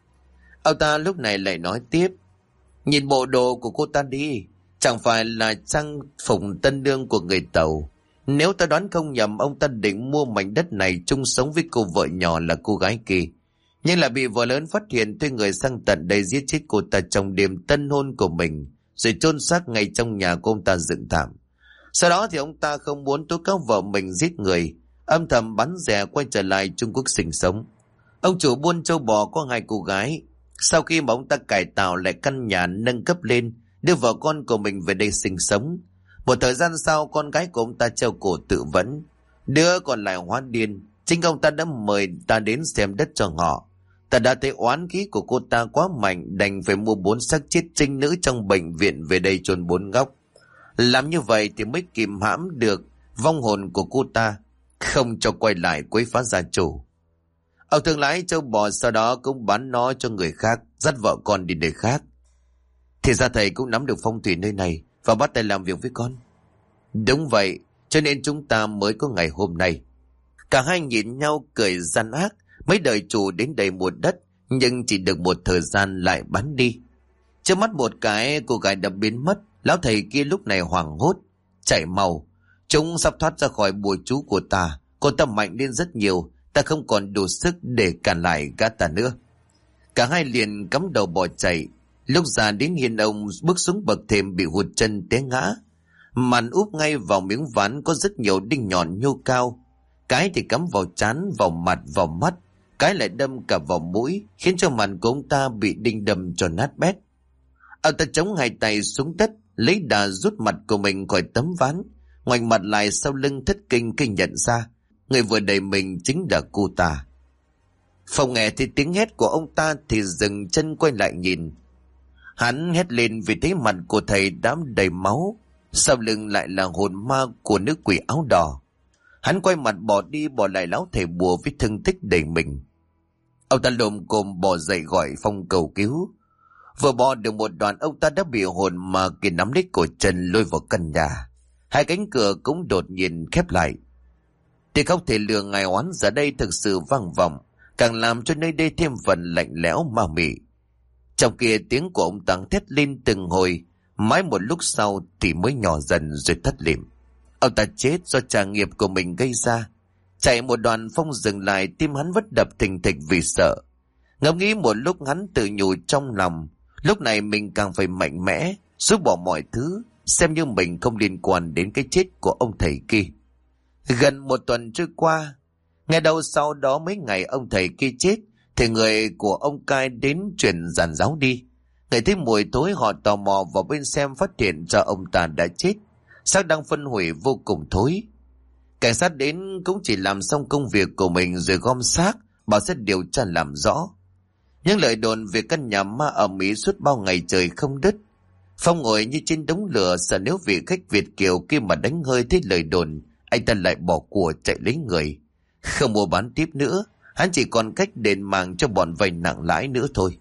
Ông ta lúc này lại nói tiếp: Nhìn bộ đồ của cô ta đi, chẳng phải là trang phục tân nương của người Tàu. Nếu ta đoán không nhầm, ông ta định mua mảnh đất này chung sống với cô vợ nhỏ là cô gái kia. Nhưng là bị vợ lớn phát hiện, thuê người sang tận đây giết chết cô ta trong đêm tân hôn của mình, rồi chôn xác ngay trong nhà của ông ta dựng tạm. Sau đó thì ông ta không muốn tố cáo vợ mình giết người, âm thầm bán rẻ quay trở lại Trung Quốc sinh sống. Ông chủ buôn châu bò có 2 cô gái. Sau khi mà ông ta cải tạo lại căn nhà, nâng cấp lên, đưa vợ con của mình về đây sinh sống. Một thời gian sau, con gái của ông ta treo cổ tự vẫn, đứa còn lại hóa điên. Chính ông ta đã mời ta đến xem đất cho họ. Ta đã thấy oán khí của cô ta quá mạnh, đành phải mua 4 xác chết trinh nữ trong bệnh viện về đây chôn 4 góc. Làm như vậy thì mới kìm hãm được vong hồn của cô ta, không cho quay lại quấy phá gia chủ. Ông thương lái châu bò sau đó cũng bán nó cho người khác, dắt vợ con đi nơi khác. Thì ra thầy cũng nắm được phong thủy nơi này và bắt tay làm việc với con. Đúng vậy, cho nên chúng ta mới có ngày hôm nay. Cả hai nhìn nhau cười gian ác. Mấy đời chủ đến đây mua đất, nhưng chỉ được một thời gian lại bán đi. Trước mắt một cái, cô gái đã biến mất. Lão thầy kia lúc này hoảng hốt: Chạy mau, chúng sắp thoát ra khỏi bùa chú của ta. Cô ta mạnh lên rất nhiều, ta không còn đủ sức để cản lại gã ta nữa. Cả hai liền cắm đầu bỏ chạy. Lúc ra đến hiên ông, bước xuống bậc thềm bị hụt chân té ngã. Màn úp ngay vào miếng ván có rất nhiều đinh nhọn nhô cao. Cái thì cắm vào trán, vào mặt, vào mắt, cái lại đâm cả vào mũi, khiến cho mặt của ông ta bị đinh đâm cho nát bét. Ông ta chống 2 tay xuống đất, lấy đà rút mặt của mình khỏi tấm ván, ngoảnh mặt lại sau lưng thất kinh khi nhận ra người vừa đẩy mình chính là cô ta. Phong nghe thấy tiếng hét của ông ta thì dừng chân quay lại nhìn. Hắn hét lên vì thấy mặt của thầy đẫm đầy máu, sau lưng lại là hồn ma của nữ quỷ áo đỏ. Hắn quay mặt bỏ đi, bỏ lại lão thầy bùa với thương tích đầy mình. Ông ta lồm cồm bò dậy gọi Phong cầu cứu. Vừa bò được một đoạn, ông ta đã bị hồn ma kia nắm lấy cổ chân lôi vào căn nhà. Hai cánh cửa cũng đột nhiên khép lại. Tiếng khóc thề lừa ngài oán giờ đây thực sự vang vọng, càng làm cho nơi đây thêm phần lạnh lẽo ma mị. Trong kia tiếng của ông ta thét lên từng hồi, mãi một lúc sau thì mới nhỏ dần rồi thất liệm. Ông ta chết do trả nghiệp của mình gây ra. Chạy một đoạn, Phong dừng lại, tim hắn vẫn đập thình thịch vì sợ. Ngẫm nghĩ một lúc, hắn tự nhủ trong lòng, lúc này mình càng phải mạnh mẽ, rút bỏ mọi thứ, xem như mình không liên quan đến cái chết của ông thầy kia. Gần một tuần trôi qua, ngày đầu sau đó mấy ngày ông thầy kia chết, thì người của ông cai đến truyền giàn giáo đi. Ngày thấy mùi tối, họ tò mò vào bên xem, phát hiện ra ông ta đã chết, xác đang phân hủy vô cùng thối. Cảnh sát đến cũng chỉ làm xong công việc của mình rồi gom xác, bảo sẽ điều tra làm rõ. Những lời đồn về căn nhà ma ở Mỹ suốt bao ngày trời không đứt. Phong ngồi như trên đống lửa, sợ nếu vị khách Việt kiều kia mà đánh hơi thấy lời đồn, anh ta lại bỏ của chạy lấy người. Không mua bán tiếp nữa, hắn chỉ còn cách đền mạng cho bọn vay nặng lãi nữa thôi.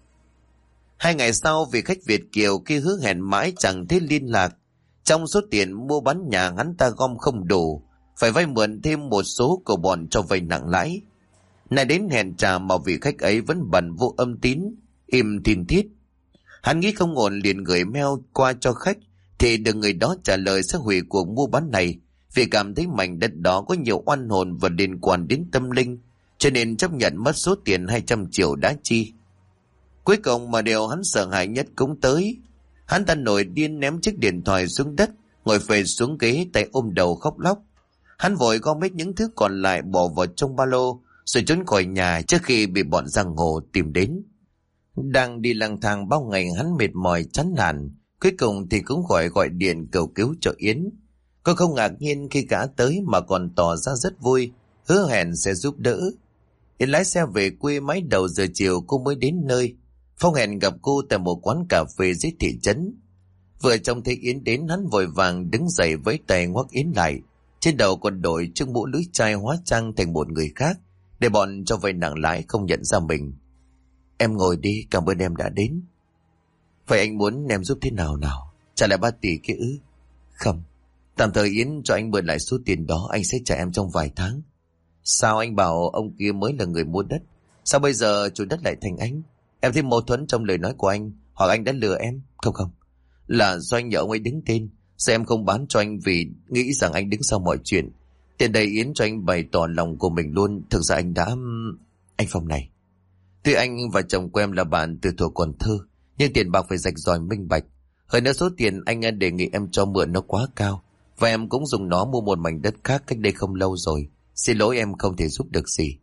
2 ngày sau, vị khách Việt kiều kia hứa hẹn mãi chẳng thấy liên lạc. Trong số tiền mua bán nhà hắn ta gom không đủ, phải vay mượn thêm một số của bọn cho vay nặng lãi. Này đến hẹn trả mà vị khách ấy vẫn bận vô âm tín, im tin thiết. Hắn nghĩ không ổn, liền gửi mail qua cho khách, thì được người đó trả lời sẽ hủy cuộc mua bán này, vì cảm thấy mảnh đất đó có nhiều oan hồn và liên quan đến tâm linh, cho nên chấp nhận mất số tiền 200 triệu đã chi. Cuối cùng mà điều hắn sợ hãi nhất cũng tới. Hắn ta nổi điên ném chiếc điện thoại xuống đất, ngồi phệ xuống ghế, tay ôm đầu khóc lóc. Hắn vội gom hết những thứ còn lại bỏ vào trong ba lô, rồi trốn khỏi nhà trước khi bị bọn giang hồ tìm đến. Đang đi lang thang bao ngày, hắn mệt mỏi chán nản, cuối cùng thì cũng gọi điện cầu cứu cho Yến. Cô không ngạc nhiên khi gã tới mà còn tỏ ra rất vui, hứa hẹn sẽ giúp đỡ. Yến lái xe về quê, mấy đầu giờ chiều cô mới đến nơi. Phong hẹn gặp cô tại một quán cà phê dưới thị trấn. Vừa trông thấy Yến đến, hắn vội vàng đứng dậy với tay ngoắc Yến lại. Trên đầu còn đội chiếc mũ lưỡi chai hóa trang thành một người khác, để bọn cho vay nặng lãi không nhận ra mình. Em ngồi đi, cảm ơn em đã đến. Vậy anh muốn em giúp thế nào nào? Trả lại 3 tỷ kia ư? Không, tạm thời Yến cho anh mượn lại số tiền đó, anh sẽ trả em trong vài tháng. Sao anh bảo ông kia mới là người mua đất? Sao bây giờ chủ đất lại thành anh? Em thấy mâu thuẫn trong lời nói của anh, hoặc anh đã lừa em? Không, là do anh nhờ ông ấy đứng tên. Sao em không bán cho anh vì nghĩ rằng anh đứng sau mọi chuyện? Tiền đây Yến cho anh bày tỏ lòng của mình luôn. Thực ra anh đã... Anh Phong này, tuy anh và chồng của em là bạn từ thuở còn thơ, nhưng tiền bạc phải rạch ròi minh bạch. Hơn nữa số tiền anh đề nghị em cho mượn nó quá cao, và em cũng dùng nó mua một mảnh đất khác cách đây không lâu rồi. Xin lỗi, em không thể giúp được gì.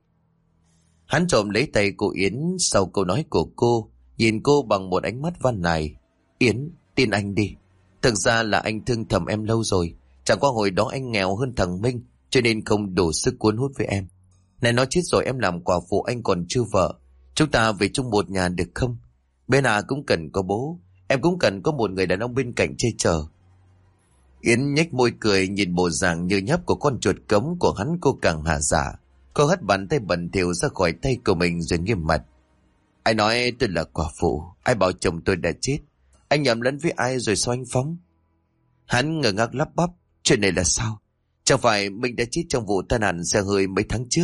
Hắn trộm lấy tay cô Yến sau câu nói của cô, nhìn cô bằng một ánh mắt van nài. Yến, tin anh đi. Thực ra là anh thương thầm em lâu rồi. Chẳng qua hồi đó anh nghèo hơn thằng Minh, cho nên không đủ sức cuốn hút với em. Này, nó chết rồi em làm quả phụ, anh còn chưa vợ. Chúng ta về chung một nhà được không? Bên cũng cần có bố, em cũng cần có một người đàn ông bên cạnh che chở. Yến nhếch môi cười, nhìn bộ dạng như nhấp của con chuột cống của hắn, cô càng hả dạ. Cô hất bàn tay bẩn thỉu ra khỏi tay của mình rồi nghiêm mặt. Ai nói tôi là quả phụ? Ai bảo chồng tôi đã chết? Anh nhầm lẫn với ai rồi sao anh Phong? Hắn ngơ ngác lắp bắp. Chuyện này là sao? Chẳng phải Minh đã chết trong vụ tai nạn xe hơi mấy tháng trước?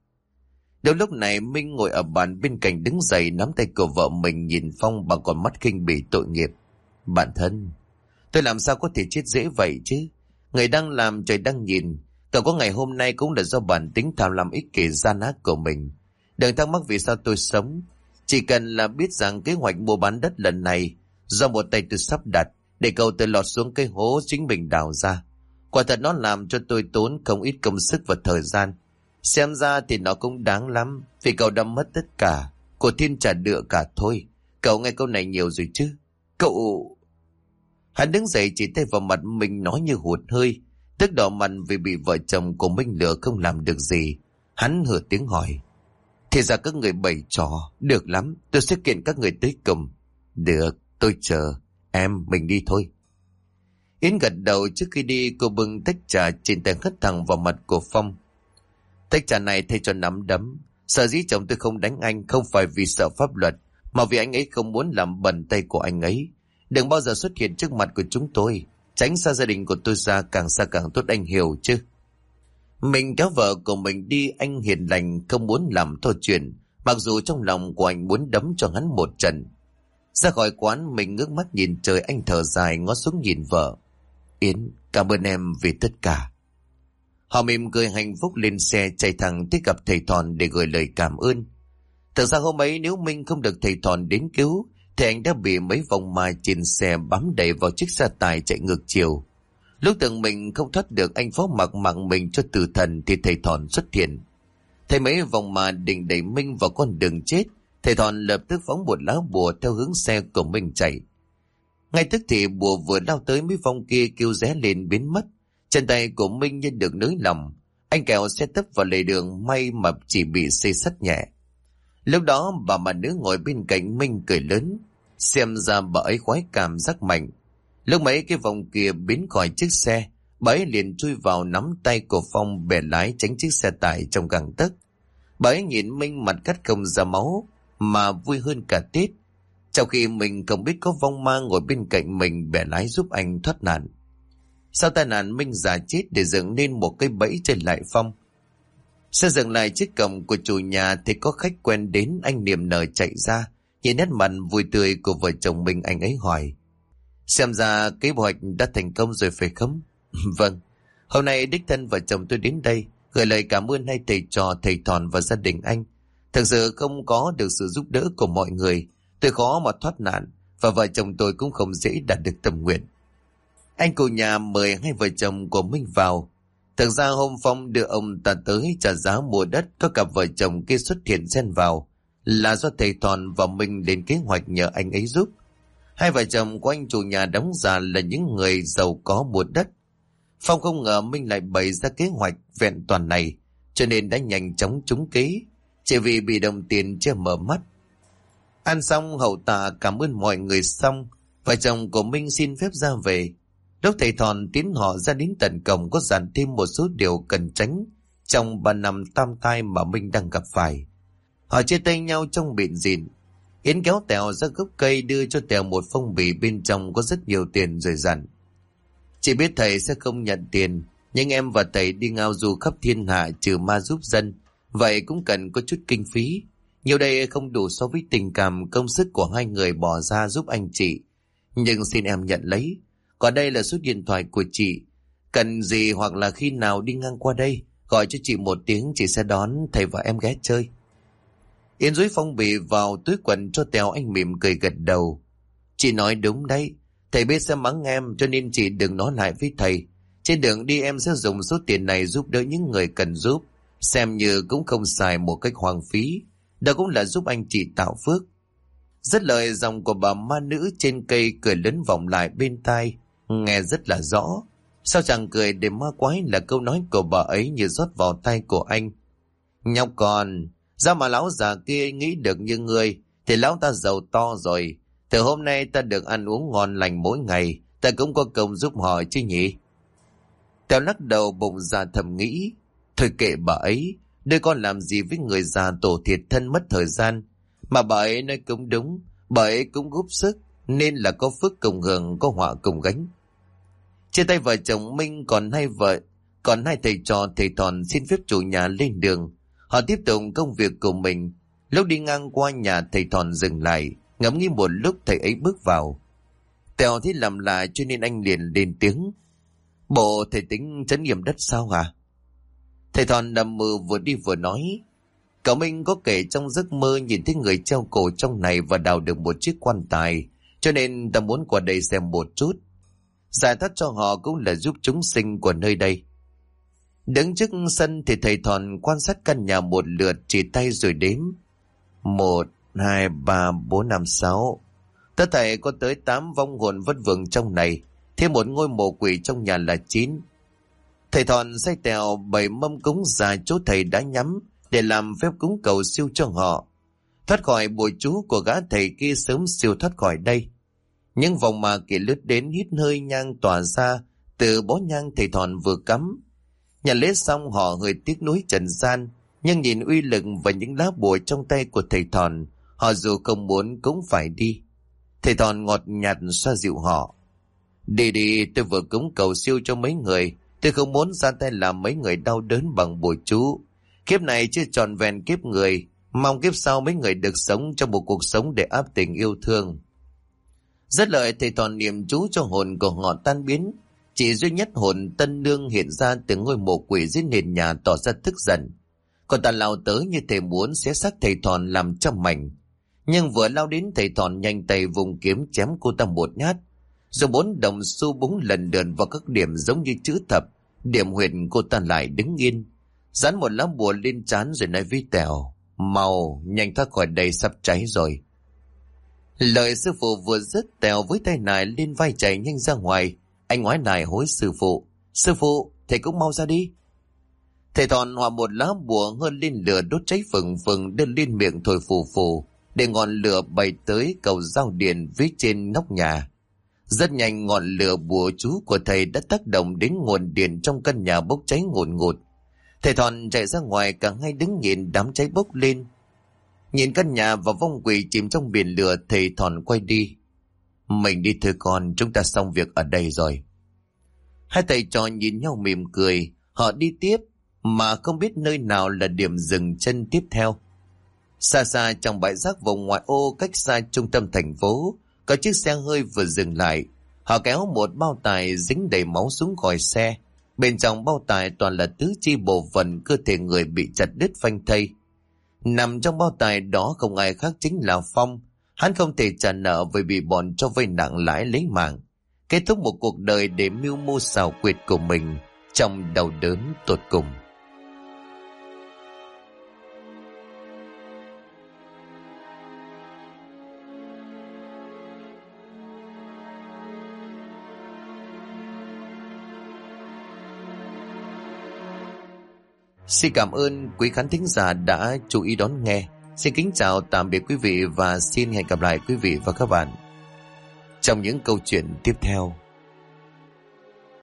Đến lúc này Minh ngồi ở bàn bên cạnh đứng dậy, nắm tay của vợ mình, nhìn Phong bằng con mắt khinh bỉ tội nghiệp. Bạn thân, tôi làm sao có thể chết dễ vậy chứ? Người đang làm trời đang nhìn. Cậu có ngày hôm nay cũng là do bản tính tham lam ích kỷ gian ác của mình. Đừng thắc mắc vì sao tôi sống. Chỉ cần là biết rằng kế hoạch mua bán đất lần này do một tay tôi sắp đặt, để cậu tôi lọt xuống cái hố chính mình đào ra. Quả thật nó làm cho tôi tốn không ít công sức và thời gian. Xem ra thì nó cũng đáng lắm, vì cậu đã mất tất cả, của thiên trả đựa cả thôi. Cậu nghe câu này nhiều rồi chứ? Cậu... Hắn đứng dậy chỉ tay vào mặt mình nói như hụt hơi. tức đỏ mặt vì bị vợ chồng của Minh lừa không làm được gì. Hắn hừ tiếng hỏi: thì ra các người bày trò, được lắm, tôi sẽ kiện các người tới cùng. Được, tôi chờ, mình đi thôi. Yến gật đầu. Trước khi đi, cô bưng tách trà trên tay hất thẳng vào mặt của Phong. Tách trà này thay cho nắm đấm. Sở dĩ chồng tôi không đánh anh không phải vì sợ pháp luật, mà vì anh ấy không muốn làm bẩn tay của anh ấy. Đừng bao giờ xuất hiện trước mặt của chúng tôi, tránh xa gia đình của tôi ra, càng xa càng tốt, anh hiểu chứ? Mình kéo vợ của mình đi. Anh hiền lành không muốn làm to chuyện, mặc dù trong lòng của anh muốn đấm cho hắn một trận. Ra khỏi quán, mình ngước mắt nhìn trời. Anh thở dài ngó xuống nhìn vợ. Yến, cảm ơn em vì tất cả. Họ mỉm cười hạnh phúc lên xe chạy thẳng tới gặp thầy Thòn để gửi lời cảm ơn. Thật ra hôm ấy nếu Minh không được thầy Thòn đến cứu thì anh đã bị mấy vòng ma trên xe bám đầy vào chiếc xe tải chạy ngược chiều. Lúc tưởng mình không thoát được, anh Phó mặc mạng mình cho tử thần thì thầy Thòn xuất hiện. Thấy mấy vòng ma định đẩy Minh vào con đường chết, thầy Thòn lập tức phóng một lá bùa theo hướng xe của Minh chạy. Ngay tức thì bùa vừa lao tới, mấy vong kia kêu ré lên biến mất. Chân tay của Minh như được nới lỏng. Anh kéo xe tấp vào lề đường, may mà chỉ bị xây sắt nhẹ. Lúc đó bà mà nữ ngồi bên cạnh Minh cười lớn, xem ra bà ấy khoái cảm giác mạnh. Lúc mấy cái vòng kia biến khỏi chiếc xe, bà ấy liền chui vào nắm tay của Phong bẻ lái tránh chiếc xe tải trong gang tấc. Bà ấy nhìn Minh mặt cắt không ra máu mà vui hơn cả Tết, trong khi mình không biết có vong ma ngồi bên cạnh mình bẻ lái giúp anh thoát nạn. Sau tai nạn, Minh giả chết để dựng nên một cái bẫy trên lại Phong. Xe dừng lại trước cổng của chủ nhà thì có khách quen đến. Anh niềm nở chạy ra, nhìn nét mặt vui tươi của vợ chồng mình, anh ấy hỏi: xem ra kế hoạch đã thành công rồi phải không? Vâng, hôm nay đích thân vợ chồng tôi đến đây gửi lời cảm ơn hai thầy trò, thầy Thòn và gia đình anh. Thực sự không có được sự giúp đỡ của mọi người, tôi khó mà thoát nạn, và vợ chồng tôi cũng không dễ đạt được tâm nguyện. Anh cụ nhà mời hai vợ chồng của Minh vào. Thực ra hôm Phong đưa ông ta tới trả giá mua đất, có cặp vợ chồng kia xuất hiện xen vào, là do thầy Thòn và Minh lên kế hoạch nhờ anh ấy giúp. Hai vợ chồng của anh chủ nhà đóng giả là những người giàu có mua đất. Phong không ngờ Minh lại bày ra kế hoạch vẹn toàn này, cho nên đã nhanh chóng trúng kế, chỉ vì bị đồng tiền che mở mắt. Ăn xong hậu tạ cảm ơn mọi người xong, vợ chồng của Minh xin phép ra về. Lúc thầy Thòn tiến họ ra đến tận cổng, có dặn thêm một số điều cần tránh trong 3 năm tam tai mà Minh đang gặp phải. Họ chia tay nhau trong bịn rịn. Yến kéo Tèo ra gốc cây đưa cho Tèo một phong bì bên trong có rất nhiều tiền rồi dặn: chị biết thầy sẽ không nhận tiền, nhưng em và thầy đi ngao du khắp thiên hạ trừ ma giúp dân, vậy cũng cần có chút kinh phí. Nhiều đây không đủ so với tình cảm công sức của hai người bỏ ra giúp anh chị, nhưng xin em nhận lấy. Còn đây là số điện thoại của chị, cần gì hoặc là khi nào đi ngang qua đây gọi cho chị một tiếng, chị sẽ đón thầy và em ghé chơi. Yến dúi phong bì vào túi quần cho Tèo, anh mỉm cười gật đầu. Chị nói đúng đấy, thầy biết sẽ mắng em cho nên chị đừng nói lại với thầy. Trên đường đi em sẽ dùng số tiền này giúp đỡ những người cần giúp, xem như cũng không xài một cách hoang phí, đó cũng là giúp anh chị tạo phước. Rất lời dòng của bà ma nữ trên cây cười lớn vọng lại bên tai, nghe rất là rõ. Sao chẳng cười để ma quái là câu nói của bà ấy như rót vào tay của anh. Nhóc con, ra mà lão già kia nghĩ được như ngươi thì lão ta giàu to rồi. Từ hôm nay ta được ăn uống ngon lành mỗi ngày, ta cũng có công giúp họ chứ nhỉ? Tèo lắc đầu bụng già thầm nghĩ, thôi kệ bà ấy, đứa con làm gì với người già tổ thiệt thân mất thời gian. Mà bà ấy nói cũng đúng, bà ấy cũng góp sức, nên là có phước cùng hưởng, có họa cùng gánh. Trên tay vợ chồng Minh còn hai thầy trò thầy Thòn xin phép chủ nhà lên đường. Họ tiếp tục công việc của mình. Lúc đi ngang qua nhà thầy Thòn dừng lại, ngẫm nghĩ một lúc thầy ấy bước vào. Tèo thấy làm lạ cho nên anh liền lên tiếng: bộ thầy tính trấn yểm đất sao hả? Thầy Thòn nằm mơ vừa đi vừa nói: cậu Minh có kể trong giấc mơ nhìn thấy người treo cổ trong này và đào được một chiếc quan tài, cho nên ta muốn qua đây xem một chút. Giải thoát cho họ cũng là giúp chúng sinh của nơi đây. Đứng trước sân thì thầy Thòn quan sát căn nhà một lượt, chỉ tay rồi đếm: 1, 2, 3, 4, 5, 6. Tất thầy có tới 8 vong hồn vất vưởng trong này, thêm một ngôi mộ quỷ trong nhà là 9. Thầy Thòn xay tèo 7 mâm cúng ra chỗ thầy đã nhắm để làm phép cúng cầu siêu cho họ. Thoát khỏi bùa chú của gã thầy kia sớm siêu thoát khỏi đây. Những vòng ma kỳ lướt đến hít hơi nhang tỏa ra từ bó nhang thầy Thòn vừa cắm. Nhà lễ xong họ hơi tiếc nuối trần gian, nhưng nhìn uy lực và những lá bùa trong tay của thầy Thòn, họ dù không muốn cũng phải đi. Thầy Thòn ngọt nhạt xoa dịu họ. Đi đi, tôi vừa cúng cầu siêu cho mấy người, tôi không muốn ra tay làm mấy người đau đớn bằng bùa chú. Kiếp này chưa tròn vẹn kiếp người, mong kiếp sau mấy người được sống trong một cuộc sống để áp tình yêu thương. Rất lợi thầy Thòn niệm chú cho hồn của họ tan biến. Chỉ duy nhất hồn tân nương hiện ra từ ngôi mộ quỷ dưới nền nhà tỏ ra tức giận. Còn ta lao tới như thể muốn xé xác thầy Thòn làm trăm mảnh. Nhưng vừa lao đến thầy Thòn nhanh tay vùng kiếm chém cô ta một nhát. Rồi 4 đồng xu búng lần lượt vào các điểm giống như chữ thập. Điểm huyệt cô ta lại đứng yên, dán một lá bùa lên trán rồi nói với Tèo: mau nhanh thoát khỏi đây, sắp cháy rồi. Lời sư phụ vừa dứt, Tèo với tay nải lên vai chạy nhanh ra ngoài. Anh ngoái lại hối sư phụ: sư phụ, thầy cũng mau ra đi. Thầy Thòn hòa một lá bùa hơn lên lửa đốt cháy phừng phừng, đưa lên miệng thổi phù phù để ngọn lửa bay tới cầu giao điện phía trên nóc nhà. Rất nhanh ngọn lửa bùa chú của thầy đã tác động đến nguồn điện trong căn nhà bốc cháy ngùn ngụt. Thầy Thòn chạy ra ngoài, cả hai đứng nhìn đám cháy bốc lên. Nhìn căn nhà và vong quỷ chìm trong biển lửa, thầy Thòn quay đi: mình đi thôi con, chúng ta xong việc ở đây rồi. Hai thầy trò nhìn nhau mỉm cười, họ đi tiếp mà không biết nơi nào là điểm dừng chân tiếp theo. Xa xa trong bãi rác vùng ngoại ô cách xa trung tâm thành phố, có chiếc xe hơi vừa dừng lại. Họ kéo một bao tải dính đầy máu xuống khỏi xe. Bên trong bao tải toàn là tứ chi bộ phận cơ thể người bị chặt đứt phanh thây. Nằm trong bao tải đó không ai khác chính là Phong. Hắn không thể trả nợ vì bị bọn cho vay nặng lãi lấy mạng, kết thúc một cuộc đời để mưu mô xảo quyệt của mình trong đau đớn tột cùng. Xin cảm ơn quý khán thính giả đã chú ý đón nghe. Xin kính chào tạm biệt quý vị và xin hẹn gặp lại quý vị và các bạn trong những câu chuyện tiếp theo.